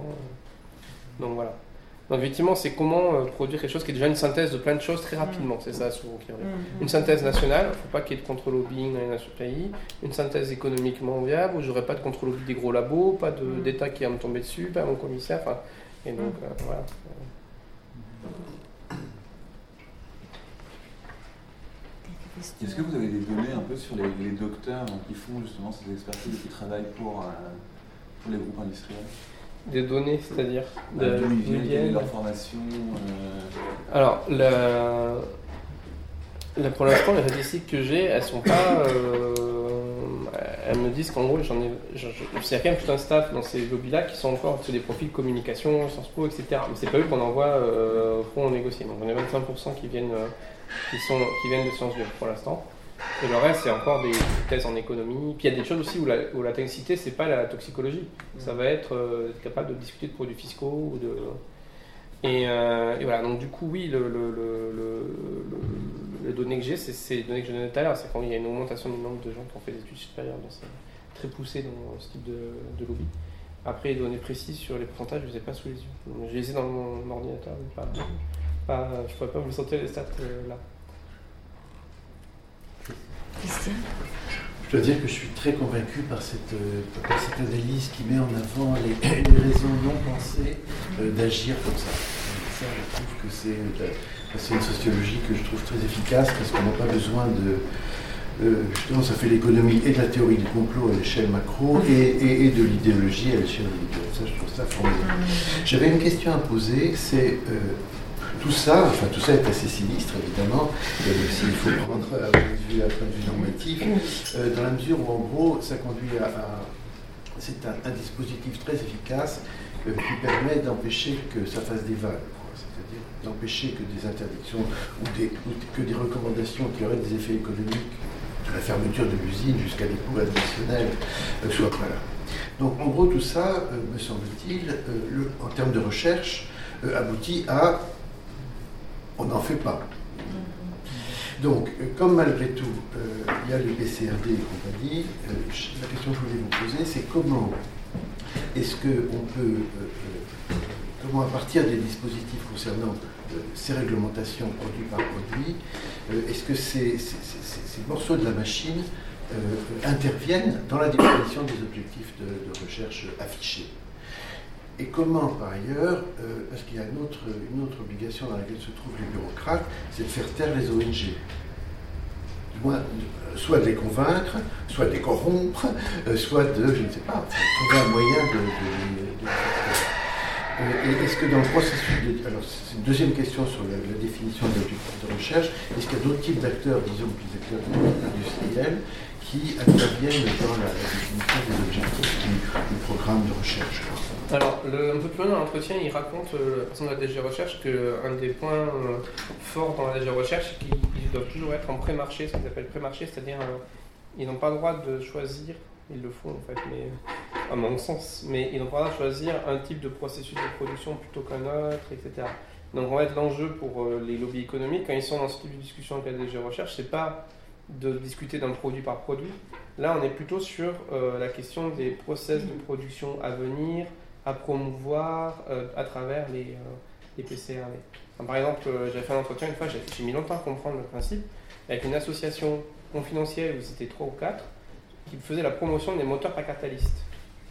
Donc voilà. Donc effectivement, c'est comment euh, produire quelque chose qui est déjà une synthèse de plein de choses très rapidement. C'est ça souvent qui revient. Mm-hmm. Une synthèse nationale, il ne faut pas qu'il y ait de contre-lobbying dans les nations pays. Une synthèse économiquement viable, où je n'aurai pas de contre-lobby des gros labos, pas de, mm. d'État qui va me tomber dessus, pas mon commissaire. Enfin, et donc mm. euh, voilà. Est-ce que vous avez des données un peu sur les, les docteurs qui font justement ces expertises et qui travaillent pour, euh, pour les groupes industriels? Des données, c'est-à-dire de, de, D'où ils viennent, leur formation euh... Alors, la, la, pour l'instant, les statistiques que j'ai, elles sont pas... Euh, elles me disent qu'en gros, j'en ai, j'en, il y a quand même tout un staff dans ces lobbies-là qui sont encore sur des profils de communication, Sciences Po, et cetera. Mais c'est pas eux qu'on envoie euh, au front négocier. Donc on a vingt-cinq pour cent qui viennent, euh, qui sont, qui viennent de Sciences Dures pour l'instant. Et le reste, c'est encore des thèses en économie. Puis il y a des choses aussi où la, où la technicité, c'est pas la toxicologie. Ça va être euh, capable de discuter de produits fiscaux ou de... Et, euh, et voilà, donc du coup, oui, le, le, le, le, les données que j'ai, c'est ces données que je donnais tout à l'heure. C'est quand il y a une augmentation du nombre de gens qui ont fait des études supérieures. Donc c'est très poussé dans ce type de, de lobby. Après, les données précises sur les pourcentages, je ne les ai pas sous les yeux. Donc, je les ai dans mon ordinateur, mais pas, pas, je ne pourrais pas vous sortir les stats euh, là. Christian ? Je dois dire que je suis très convaincu par cette, par cette analyse qui met en avant les, les raisons non pensées euh, d'agir comme ça. Et ça, je trouve que c'est, euh, c'est une sociologie que je trouve très efficace parce qu'on n'a pas besoin de... Euh, justement, ça fait l'économie et de la théorie du complot à l'échelle macro et, et, et de l'idéologie à l'échelle individuelle. Ça, je trouve ça formidable. J'avais une question à poser, c'est... Euh, Tout ça, enfin tout ça est assez sinistre évidemment, et aussi il faut prendre à point de vue, à point de vue normatif, euh, dans la mesure où en gros ça conduit à, à c'est un, un dispositif très efficace euh, qui permet d'empêcher que ça fasse des vagues, quoi. C'est-à-dire d'empêcher que des interdictions ou, des, ou que des recommandations qui auraient des effets économiques, de la fermeture de l'usine jusqu'à des coûts additionnels, euh, soient pas là. Donc en gros tout ça, euh, me semble-t-il, euh, le, en termes de recherche, euh, aboutit à on n'en fait pas. Donc, euh, comme malgré tout, euh, il y a le P C R D et compagnie, euh, la question que je voulais vous poser, c'est comment est-ce qu'on peut, euh, euh, comment à partir des dispositifs concernant euh, ces réglementations produit par produit, euh, est-ce que ces, ces, ces, ces morceaux de la machine euh, interviennent dans la définition des objectifs de, de recherche affichés? Et comment, par ailleurs, euh, parce qu'il y a une autre, une autre obligation dans laquelle se trouvent les bureaucrates, c'est de faire taire les O N G. Du moins, euh, soit de les convaincre, soit de les corrompre, euh, soit de, je ne sais pas, trouver un moyen de, de, de, de euh, et est-ce que dans le processus de... Alors, c'est une deuxième question sur la, la définition de l'objectif de recherche. Est-ce qu'il y a d'autres types d'acteurs, disons, plus acteurs industriels, qui interviennent dans la, la définition des objectifs du, du programme de recherche? Alors, le, un peu plus loin dans l'entretien, il raconte, euh, la personne de la D G Recherche, qu'un des points euh, forts dans la D G Recherche, c'est qu'ils doivent toujours être en pré-marché, ce qu'ils appellent pré-marché, c'est-à-dire euh, ils n'ont pas le droit de choisir, ils le font en fait, mais à mon sens, mais ils n'ont pas le droit de choisir un type de processus de production plutôt qu'un autre, et cetera. Donc, en fait, l'enjeu pour euh, les lobbies économiques, quand ils sont dans ce type de discussion avec la D G Recherche, c'est pas de discuter d'un produit par produit. Là, on est plutôt sur euh, la question des process de production à venir, à promouvoir euh, à travers les, euh, les P C R D. Enfin, par exemple, euh, j'avais fait un entretien une fois, j'ai, j'ai mis longtemps à comprendre le principe, avec une association confidentielle où c'était trois ou quatre, qui faisait la promotion des moteurs par catalystes.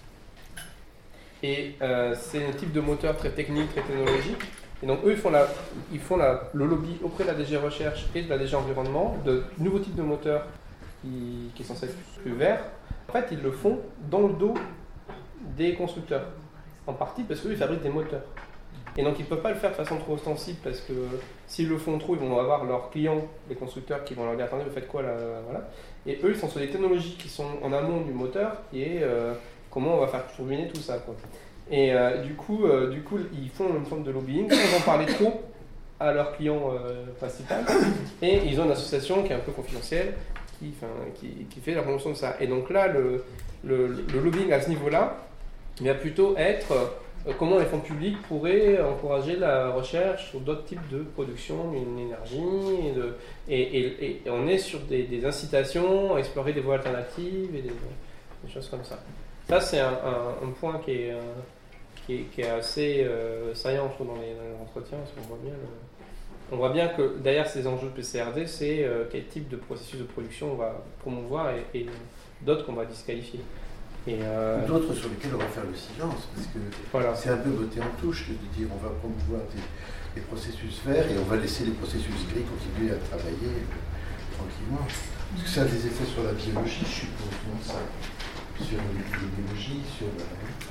Et euh, c'est un type de moteur très technique, très technologique. Et donc eux, ils font, la, ils font la, le lobby auprès de la D G Recherche et de la D G Environnement de nouveaux types de moteurs qui, qui sont censés être plus verts. En fait, ils le font dans le dos des constructeurs. En partie parce qu'eux, ils fabriquent des moteurs. Et donc, ils ne peuvent pas le faire de façon trop ostensible parce que s'ils le font trop, ils vont avoir leurs clients, les constructeurs, qui vont leur dire « Attendez, vous faites quoi là ?» Voilà. Et eux, ils sont sur des technologies qui sont en amont du moteur, qui est euh, comment on va faire turbiner tout ça, quoi. Et euh, du, coup, euh, du coup, ils font une forme de lobbying sans en parler trop à leur client euh, principal. Et ils ont une association qui est un peu confidentielle, qui, qui, qui fait la promotion de ça. Et donc là, le, le, le lobbying à ce niveau-là, il va plutôt être euh, comment les fonds publics pourraient encourager la recherche sur d'autres types de production d'énergie, et, de, et, et, et on est sur des, des incitations à explorer des voies alternatives et des, des choses comme ça. Ça, c'est un, un, un point qui est, un, qui est, qui est assez euh, saillant, je trouve, dans les, dans les entretiens, parce qu'on voit bien, le, on voit bien que derrière ces enjeux de P C R D, c'est euh, quel type de processus de production on va promouvoir et, et d'autres qu'on va disqualifier. Et euh... d'autres sur lesquels on va faire le silence, parce que voilà. C'est un peu voter en touche que de dire on va promouvoir des, des processus verts et on va laisser les processus gris continuer à travailler euh, tranquillement. Parce que ça a des effets sur la biologie, je suppose, non, ça, sur l'épidémiologie, sur la...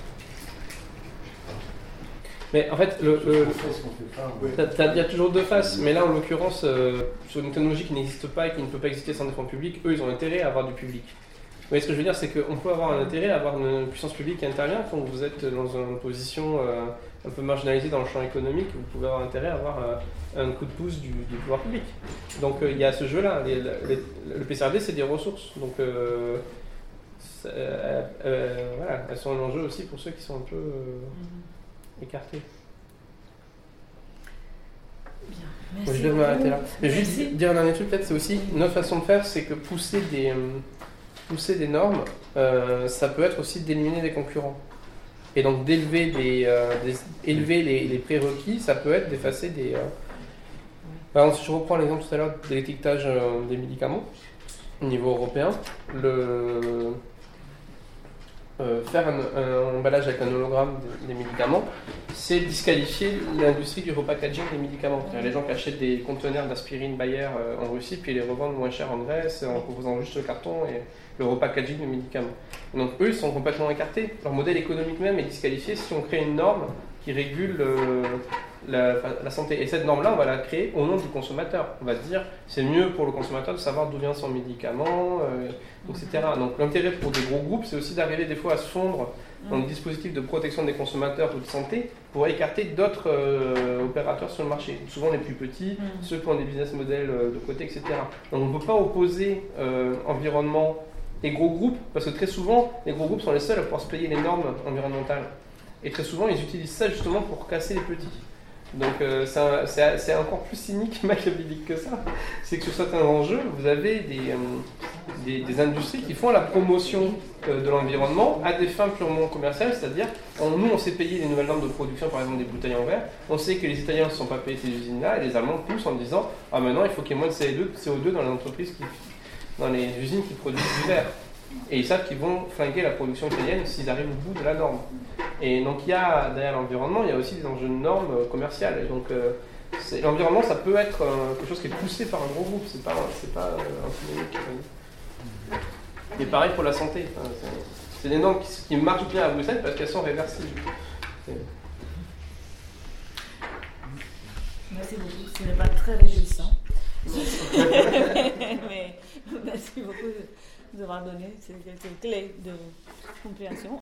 Mais en fait, le, le, il y a toujours deux faces, mais là en l'occurrence, euh, sur une technologie qui n'existe pas et qui ne peut pas exister sans des fonds publics, eux ils ont intérêt à avoir du public. Mais ce que je veux dire, c'est qu'on peut avoir un intérêt à avoir une puissance publique qui intervient quand vous êtes dans une position euh, un peu marginalisée dans le champ économique, vous pouvez avoir intérêt à avoir euh, un coup de pouce du, du pouvoir public. Donc euh, il y a ce jeu-là. Les, les, le P C R D, c'est des ressources. Donc euh, euh, euh, voilà, elles sont un enjeu aussi pour ceux qui sont un peu euh, écartés. Bien. Bon, je vais m'arrêter là. Mais juste dire un dernier truc, peut-être, c'est aussi notre façon de faire, c'est que pousser des... Euh, pousser des normes, euh, ça peut être aussi d'éliminer des concurrents. Et donc d'élever des, euh, des, élever les, les prérequis, ça peut être d'effacer des... Euh... Par exemple, si je reprends l'exemple tout à l'heure de l'étiquetage euh, des médicaments au niveau européen, le, euh, faire un, un emballage avec un hologramme des, des médicaments, c'est disqualifier l'industrie du repackaging des médicaments. C'est-à-dire les gens qui achètent des conteneurs d'aspirine Bayer euh, en Russie, puis les revendent moins cher en Grèce en proposant juste le carton et le repackaging des médicaments. Donc eux, ils sont complètement écartés. Leur modèle économique même est disqualifié si on crée une norme qui régule euh, la, la santé. Et cette norme-là, on va la créer au nom du consommateur. On va se dire, c'est mieux pour le consommateur de savoir d'où vient son médicament, euh, et cetera. Donc l'intérêt pour des gros groupes, c'est aussi d'arriver des fois à se fondre dans le dispositif de protection des consommateurs ou de santé pour écarter d'autres euh, opérateurs sur le marché. Souvent les plus petits, mmh. ceux qui ont des business models euh, de côté, et cetera. Donc on ne peut pas opposer euh, environnement et gros groupes, parce que très souvent, les gros groupes sont les seuls à pouvoir se payer les normes environnementales. Et très souvent, ils utilisent ça justement pour casser les petits. Donc euh, c'est, un, c'est, c'est encore plus cynique, machiavélique que ça. C'est que sur certains enjeux, vous avez des, euh, des, des industries qui font la promotion euh, de l'environnement à des fins purement commerciales, c'est-à-dire, on, nous on sait payer les nouvelles normes de production, par exemple des bouteilles en verre, on sait que les Italiens ne se sont pas payés ces usines-là, et les Allemands poussent en disant « Ah maintenant il faut qu'il y ait moins de C O deux dans les entreprises, qui, dans les usines qui produisent du verre ». Et ils savent qu'ils vont flinguer la production italienne s'ils arrivent au bout de la norme. Et donc il y a, derrière l'environnement, il y a aussi des enjeux de normes euh, commerciales. Et donc euh, c'est, l'environnement, ça peut être euh, quelque chose qui est poussé par un gros groupe, c'est pas, c'est pas euh, un phénomène qui est... Et pareil pour la santé. Enfin, c'est, c'est des normes qui, qui marchent bien à Bruxelles parce qu'elles sont réversibles. C'est... Merci beaucoup, ce n'est pas très réjouissant. Mais merci beaucoup de nous avoir donné ces quelques clés de compréhension.